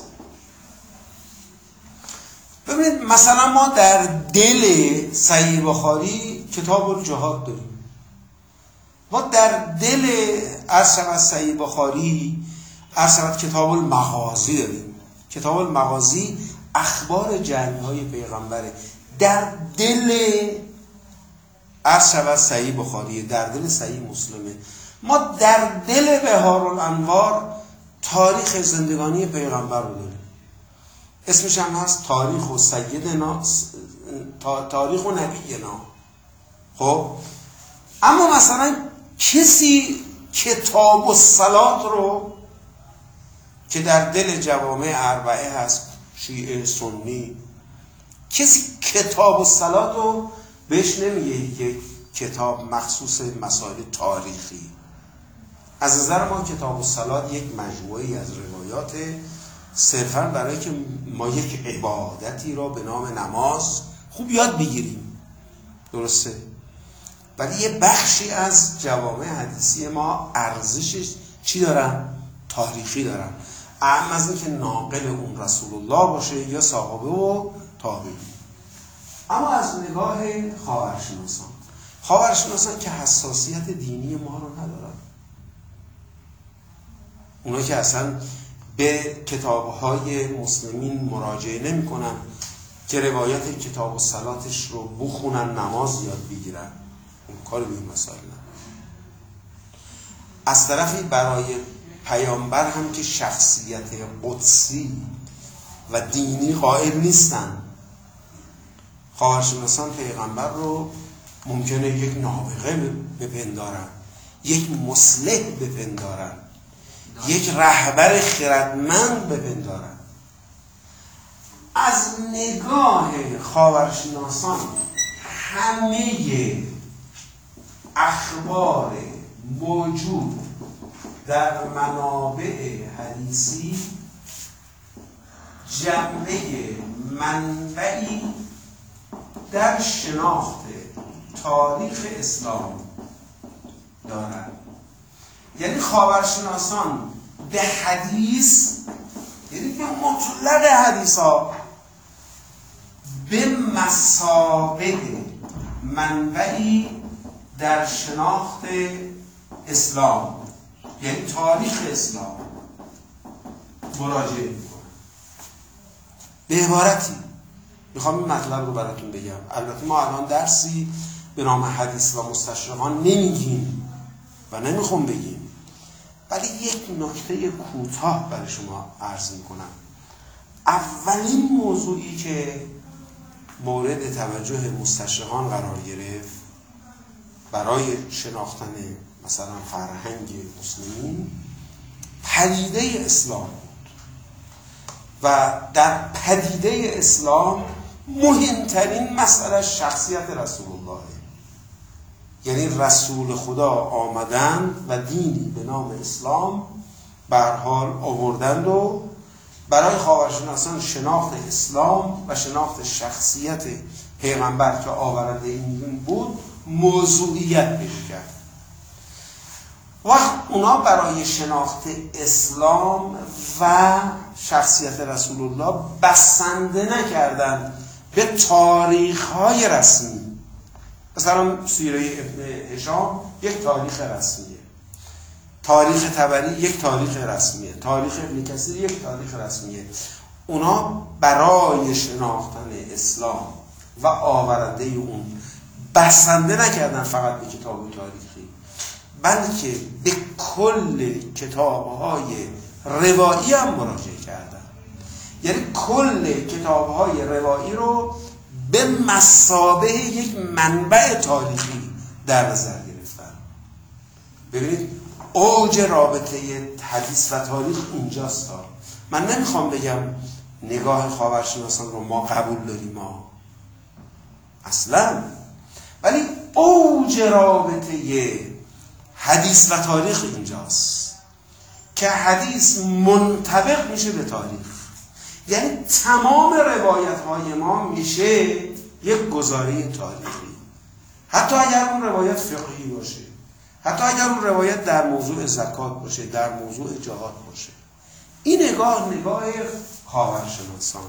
ببینید مثلا ما در دل صحیح بخاری کتاب الجهاد داریم. ما در دل عرض شود صحیح بخاری عرض شود کتاب المغازی داریم. کتاب المغازی اخبار جنگ‌های پیغمبره. در دل عرض شود صحیح بخاری، در دل صحیح مسلمه. ما در دل بهارالانوار تاریخ زندگانی پیغمبر رو داریم. اسمش هم هست تاریخ و سیدنا، تاریخ و نبینا. خب اما مثلا کسی کتاب الصلات رو که در دل جوامع اربعه هست، شیعه سنی، کسی کتاب الصلات رو بهش نمیگه یک کتاب مخصوص مسائل تاریخی. از نظر ما کتاب الصلات یک مجموعه‌ای از روایات صرفاً برای که ما یک عبادتی را به نام نماز خوب یاد بگیریم، درسته؟ ولی یه بخشی از جوامع حدیثی ما ارزشش چی دارن؟ تاریخی دارن. اهم از این که ناقل اون رسول الله باشه یا صحابه و تابعین. اما از نگاه خاورشناسان، خاورشناسان که حساسیت دینی ما رو ندارن، اونا که اصلا به کتاب‌های مسلمین مراجعه نمی‌کنن که روایت کتاب الصلاتش رو بخونن نماز یاد بگیرن، اون کار به این مسائل نه. از طرفی برای پیامبر هم که شخصیت قدسی و دینی قائل نیستن. خواهرشناسان پیغمبر رو ممکنه یک نابغه بپندارن، یک مصلح بپندارن، یک رهبر خردمند بپندارن. از نگاه خاورشناسان همه اخبار موجود در منابع حدیثی جنبه منبعی در شناخت تاریخ اسلام دارند. یعنی خاورشناسان به حدیث، یعنی به مطلق حدیث ها، به مثابه منبعی در شناخت اسلام، یعنی تاریخ اسلام مراجعه میکنن. به عبارتی میخوام این مطلب رو براتون بگم. البته ما الان درسی به نام حدیث و مستشرقان نمیگیم و نمیخوام بگیم، ولی یک نکته کوتاه برای شما عرض میکنم. اولین موضوعی که مورد توجه مستشرقان قرار گرفت برای شناختن مثلا فرهنگ مسلمین، پدیده اسلام بود و در پدیده اسلام مهمترین مسئله شخصیت رسول الله، یعنی رسول خدا آمدند و دینی به نام اسلام به هر حال آوردند و برای خاورشناسان شناخت اسلام و شناخت شخصیت پیغمبر که آورنده این دین بود موضوعیت پیدا کرد. وقت اونا برای شناخت اسلام و شخصیت رسول الله بسنده نکردن به تاریخ‌های رسمی. مثلا سیره ابن هشام یک تاریخ رسمیه، تاریخ طبری یک تاریخ رسمیه، تاریخ ابن کثیر یک تاریخ رسمیه. اونا برای شناختن اسلام و آورنده اون بسنده نکردن فقط به کتاب تاریخی، بلکه به کل کتاب‌های روایی هم مراجعه کردن. یعنی کل کتاب‌های روایی رو به مثابه یک منبع تاریخی در نظر گرفتن. ببینید اوج رابطه حدیث و تاریخ اینجاست. من نمیخوام بگم نگاه خاورشناسان رو ما قبول داریم ما اصلا، ولی اوج رابطه حدیث و تاریخ اینجاست که حدیث منطبق میشه به تاریخ. یعنی تمام روایت های ما میشه یک گزاره تاریخی، حتی اگر اون روایت فقهی باشه، حتی اگر اون روایت در موضوع زکات باشه، در موضوع جهاد باشه. این نگاه نگاه خاورشناسانه.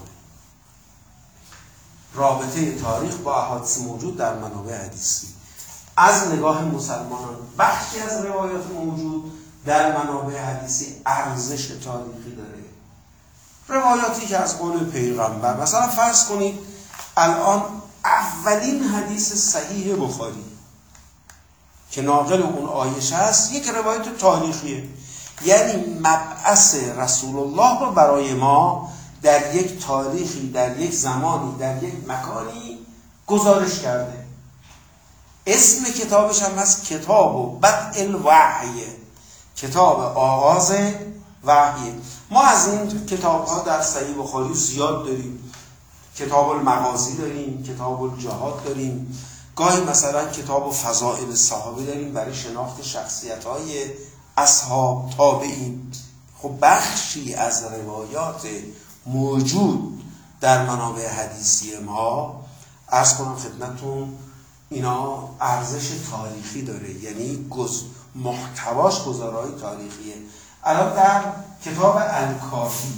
رابطه تاریخ با احادیث موجود در منابع حدیثی. از نگاه مسلمانان بخشی از روایات موجود در منابع حدیثی ارزش تاریخی داره. روایاتی که از قول پیغمبر، مثلا فرض کنید الان اولین حدیث صحیح بخاری که ناقل اون عایشه است یک روایت تاریخیه، یعنی مبعث رسول الله رو برای ما در یک تاریخی، در یک زمانی، در یک مکانی گزارش کرده. اسم کتابش هم هست کتاب و بدء الوحی، کتاب آغاز وحی. ما از این کتاب ها در صحیح بخاری زیاد داریم. کتاب المغازی داریم، کتاب الجهاد داریم، گاهی مثلا کتاب فضائل صحابه داریم برای شناخت شخصیت های اصحاب تابعین. خب بخشی از روایات موجود در منابع حدیثی ما عرض کنم خدمتون اینا ارزش تاریخی داره، یعنی گز محتواش گزارهای تاریخیه. الان در کتاب الکافی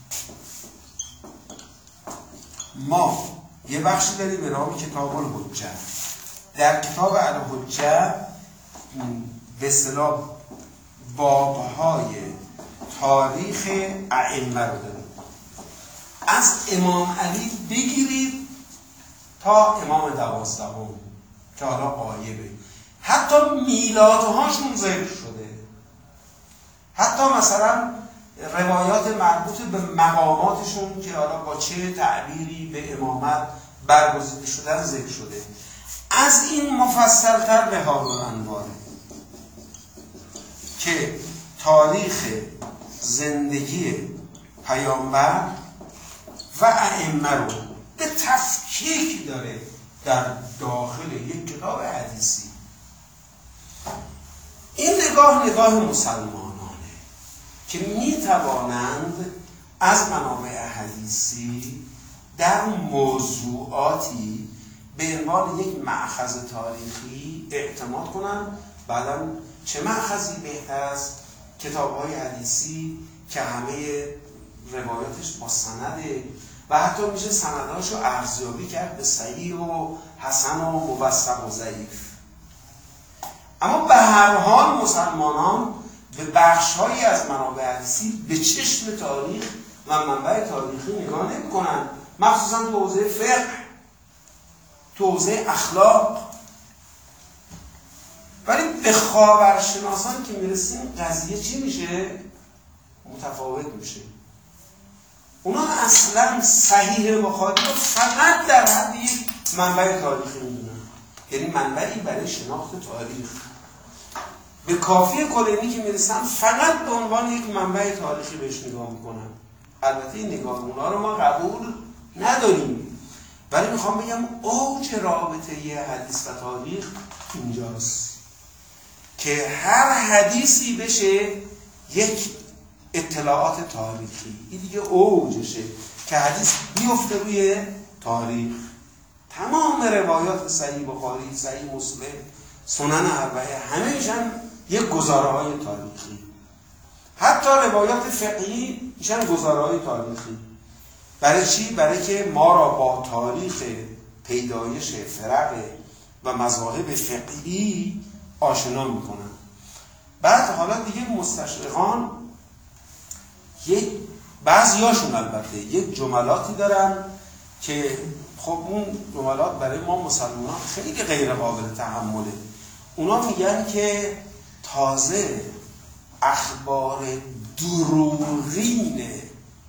ما یه بخشی داریم به نام کتاب الحجه. در کتاب الحجه به اصطلاح بابهای تاریخ ائمه رو داریم، از امام علی بگیرید تا امام دوازدهم که حالا غایبه، حتی میلادهاشون ذکر شده، حتی مثلا روایات مربوط به مقاماتشون که حالا با چه تعبیری به امامت برگزیده شدن ذکر شده. از این مفصل‌تر بهار الانواره که تاریخ زندگی پیامبر و ائمه رو به تفکیک داره در داخل یک کتاب حدیثی. این نگاه نگاه مسلمانانه که می توانند از منابع حدیثی در موضوعاتی به عنوان یک مأخذ تاریخی اعتماد کنند. بعداً چه مأخذی بهتر از کتاب‌های حدیثی که همه روایاتش با سنده و حتی میشه سندهاشو ارزیابی کرد به صحیح و حسن و موثق و ضعیف. اما به هر حال مسلمانان به بخش‌هایی از منابع حدیثی به چشم تاریخ و منبع تاریخی نگاه نمی‌کنند، مخصوصاً تو حوزه فقه، تو حوزه اخلاق. ولی به خاورشناسان که میرسیم قضیه چی میشه؟ متفاوت میشه. اونا اصلا صحیح بخاری رو فقط در حد یک منبع تاریخی میدونن، یعنی منبعی برای شناخت تاریخ. به کافی کلینی که میرسن فقط به عنوان یک منبع تاریخی بهش نگاه میکنن. البته این نگاه اونا رو ما قبول نداریم، ولی میخوام بگم اوج رابطه ی حدیث و تاریخ اینجاست که هر حدیثی بشه یک اطلاعات تاریخی. این دیگه اوجشه که حدیث بیفته روی تاریخ. تمام روایات صحیح بخاری، صحیح مسلم، سنن اربعه همه میشن یک گزاره های تاریخی. حتی روایات فقهی میشن گزاره های تاریخی. برای چی؟ برای که ما را با تاریخ پیدایش فرق و مذاهب فقهی آشنا میکنن. بعد حالا دیگه مستشرقان یک بعضیاشون البته یک جملاتی دارن که خب اون جملات برای ما مسلمانان خیلی غیر قابل تحمله. اونا میگن که تازه اخبار دروغین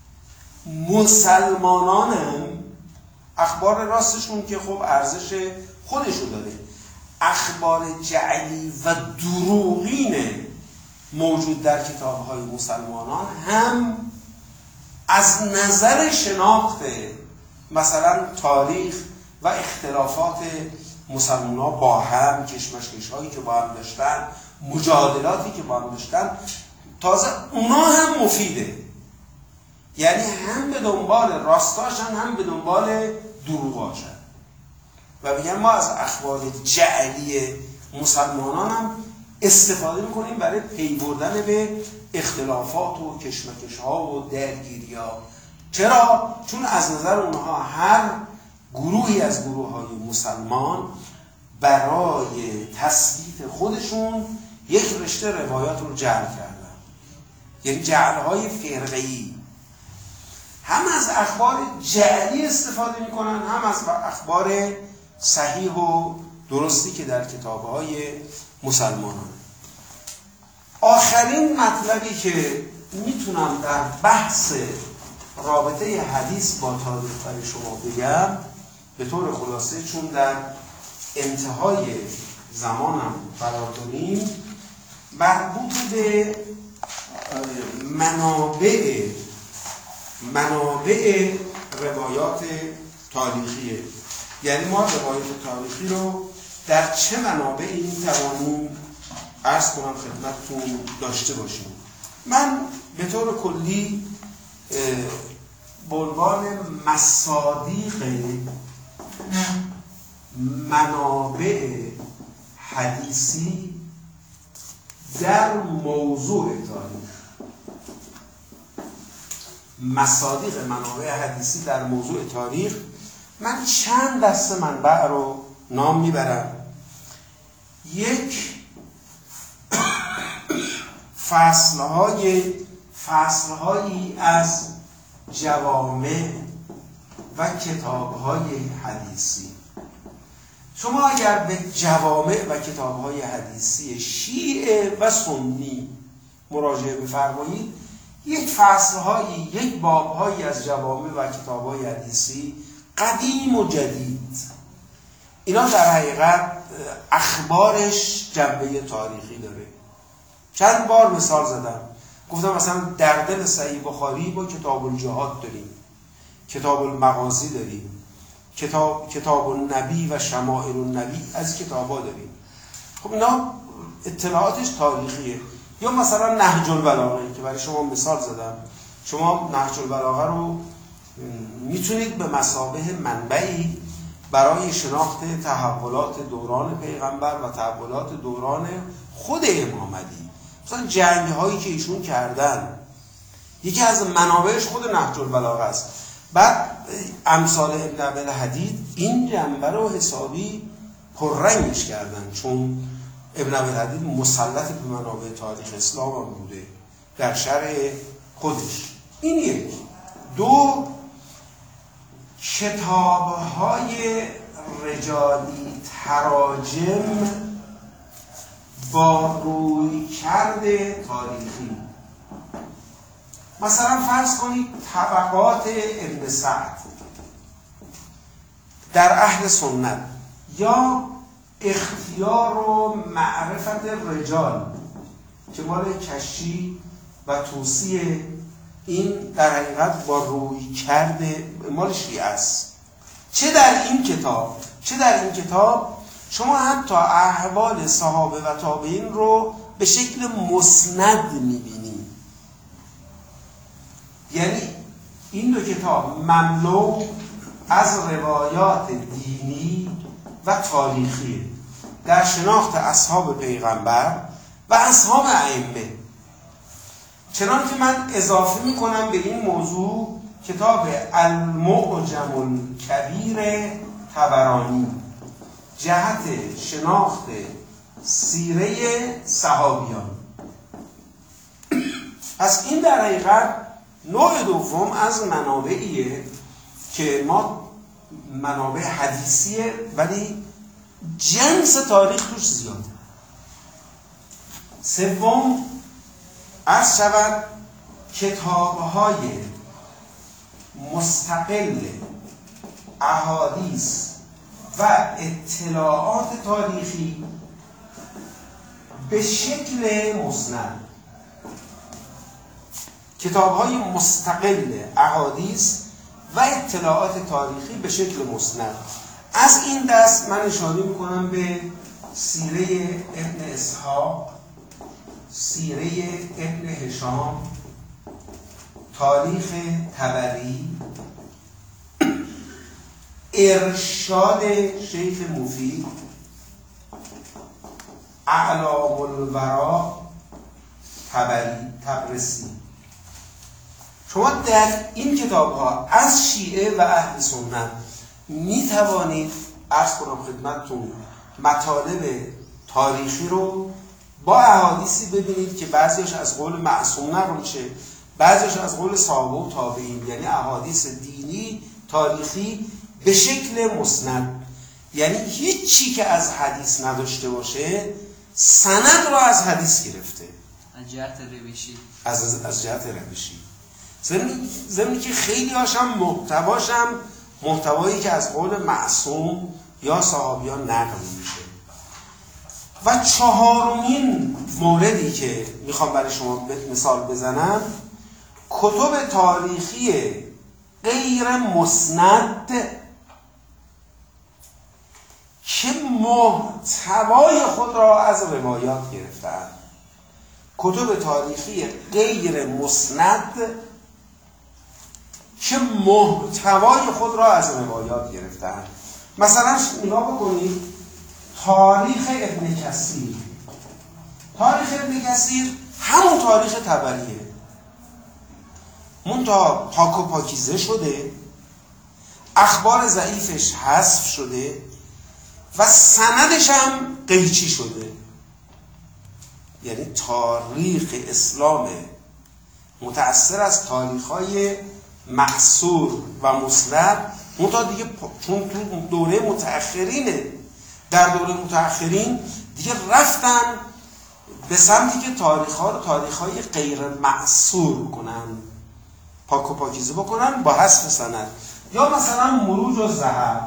مسلمانانم، اخبار راستشون که خب ارزش خودشو داره، اخبار جعلی و دروغین موجود در کتاب‌های مسلمانان هم از نظر شناخت مثلا تاریخ و اختلافات مسلمان‌ها با هم، کشمکش‌هایی که با هم داشتن، مجادلاتی که با هم داشتن، تازه اونا هم مفیده. یعنی هم به دنبال راستاشن هم به دنبال دروغاشن. و میگن ما از اخبار جعلی مسلمانان هم استفاده میکنیم برای پی بردن به اختلافات و کشمکش‌ها و درگیری‌ها. چرا؟ چون از نظر اونها هر گروهی از گروه‌های مسلمان برای تثبیت خودشون یک رشته روایات رو جعل کردن، یعنی جعل‌های فرقه‌ای. هم از اخبار جعلی استفاده میکنن، هم از اخبار صحیح و درستی که در کتاب‌های مسلمانان. آخرین مطلبی که میتونم در بحث رابطه حدیث با تاریخ برای شما بگم به طور خلاصه، چون در انتهای زمانم قرار داریم، مربوط به منابع منابع روایات تاریخیه. یعنی ما روایات تاریخی رو در چه منابعی میتوانیم عرض کنم خدمتتون داشته باشیم. من به طور کلی به عنوان مصادیق منابع حدیثی در موضوع تاریخ، مصادیق منابع حدیثی در موضوع تاریخ، من چند دسته منبع رو نام میبرم. یک، فصلهای فصلهایی از جوامع و کتابهای حدیثی. شما اگر به جوامع و کتابهای حدیثی شیعه و سنی مراجعه بفرمایید، یک فصلهایی، یک بابهایی از جوامع و کتابهای حدیثی قدیم و جدید، اینا در حقیقت اخبارش جنبه تاریخی داره. چند بار مثال زدم، گفتم مثلا در دل صحیح بخاری با کتاب الجهاد داریم، کتاب المغازی داریم، کتاب کتاب النبی و شمائل النبی، از کتاب‌ها داریم. خب اینا اطلاعاتش تاریخیه. یا مثلا نهج البلاغه که برای شما مثال زدم، شما نهج البلاغه رو میتونید به مثابه منبعی برای شناخت تحولات دوران پیغمبر و تحولات دوران خود امام علی، مثلا جنگ هایی که ایشون کردن، یکی از منابعش خود نهج البلاغه است. بعد امثال ابن ابی‌الحدید این جنبه رو حسابی پررنگش کردن، چون ابن ابی‌الحدید مسلط به منابع تاریخ اسلام هم بوده در شرح خودش. این یک. دو، کتاب‌های رجالی تراجم با رویکرد تاریخی. مثلا فرض کنید طبقات ابن سعد در اهل سنت، یا اختیار و معرفت رجال که مال کشی و توصیه، این در حقیقت با رویکرد مال شیعه است. چه در این کتاب چه در این کتاب شما حتی احوال صحابه و تابعین رو به شکل مسند میبینید. یعنی این دو کتاب مملو از روایات دینی و تاریخی در شناخت اصحاب پیغمبر و اصحاب ائمه. چنان که من اضافه میکنم به این موضوع کتاب المعجم الکبیر طبرانی، جهت شناخت سیره صحابیان. پس این در حقیقت نوع دوم از منابعیه که ما منابع حدیثیه ولی جنس تاریخ توش زیاده. سوم عرض شود کتاب‌های مستقل احادیث و اطلاعات تاریخی به شکل مسند. کتاب‌های مستقل احادیث و اطلاعات تاریخی به شکل مسند. از این دست من اشاره میکنم به سیره ابن اسحاق، سیره ابن هشام، تاریخ طبری، ارشاد شیخ مفید، اعلام الورا طبری طبرسی. شما در این کتاب ها از شیعه و اهل سنت می توانید عرض کنم خدمتتون مطالب تاریخی رو با احادیثی ببینید که بعضیش از قول معصوم نقل میشه، بعضیش از قول صحابه و تابعین، یعنی احادیث دینی تاریخی به شکل مسند. یعنی هیچی که از حدیث نداشته باشه سند رو از حدیث گرفته، از جهت روشی، از از جهت روشی. ضمنی که خیلی هاشم محتواشم محتوایی که از قول معصوم یا صحابیان نقل میشه. و چهارمین موردی که میخوام برای شما مثال بزنم، کتب تاریخی غیر مسند که محتوای خود را از روایات گرفتند. کتب تاریخی غیر مسند که محتوای خود را از روایات گرفتند. مثلا نگاه بکنید تاریخ ابن کثیر. تاریخ ابن کثیر همون تاریخ طبریه، منتها پاک و پاکیزه شده، اخبار ضعیفش حذف شده و سندش هم قیچی شده. یعنی تاریخ اسلام متأثر از تاریخ‌های معصور و مسند، منتها دیگه چون تو دوره متأخرینه، در دوره متأخرین دیگه رفتن به سمتی که تاریخ‌ها رو تاریخ‌های غیر معصور کنن، پاک و پاکیزه بکنن با حذف سند. یا مثلا مروج و ذهب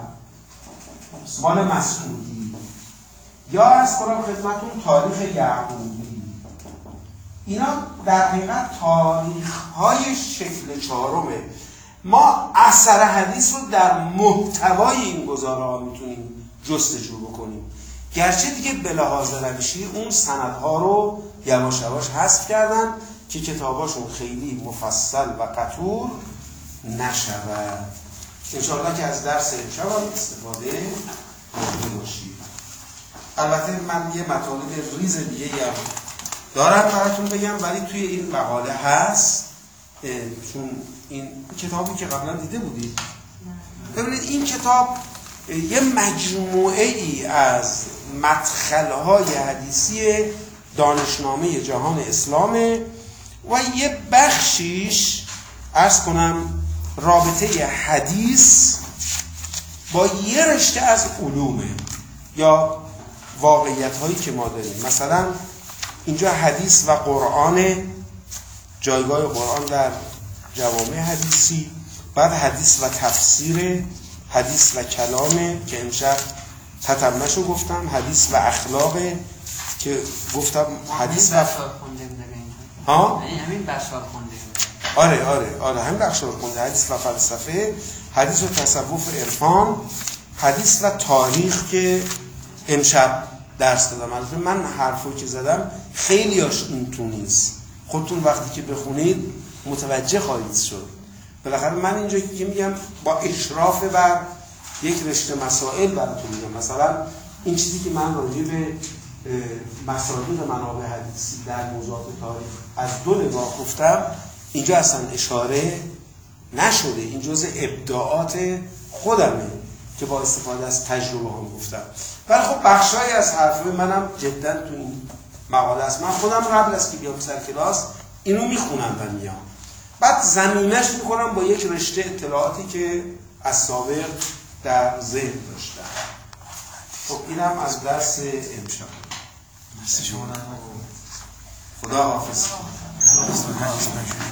مال مسعودی، یا از کنم خدمتون تاریخ یعقوبی. اینا در حقیقت تاریخ‌های شکل چهارمه. ما اثر حدیث رو در محتوای این گزاره‌ها میتونیم جستجو بکنیم، گرچه دیگه به لحاظ روشی اون سندها رو یواش یواش حذف کردن که کتاباشون خیلی مفصل و قطور نشود. انشاءالله که از درس امشب استفاده ممکن باشید. البته من یه مطالب ریز دیگه هم دارم براتون بگم، ولی توی این مقاله هست، چون این کتابی که قبلا دیده بودید. ببینید این کتاب یه مجموعه ای از مدخل‌های حدیثی دانشنامه جهان اسلامه و یه بخشیش عرض کنم رابطه حدیث با یه رشته از علومه یا واقعیت هایی که ما داریم. مثلا اینجا حدیث و قرآن، جایگاه قرآن در جوامع حدیثی، بعد حدیث و تفسیر، حدیث و کلامه که امشب تتمشو گفتم، حدیث و اخلاقه که گفتم حدیث و ها همین بشار خونده. آره آره آره همین بخشا رو خونده. حدیث و فلسفه، حدیث و تصوف عرفان، حدیث و تاریخ که امشب درس دادم. البته من حرفو که زدم خیلی هاش این تو نیست، خودتون وقتی که بخونید متوجه خواهید شد. بالاخره من اینجا که میگم با اشراف بر یک رشته مسائل براتون میگم. مثلا این چیزی که من راجع به مصادیق منابع حدیثی در موضوعات تاریخ از دو نگاه گفتم، اینجا اصلا اشاره نشده، این جزء ابداعات خودمه که با استفاده از تجربه هم گفتم. ولی خب بخشایی از حرفای منم جدا تو این مقاله است. من خودم قبل از که بیام سر کلاس اینو میخونم و میام. بعد ضمیمش میکنم با یک رشته اطلاعاتی که از سابق در ذهن داشتم. خب اینم از درس امشب. مرسی شما. خدا حافظ.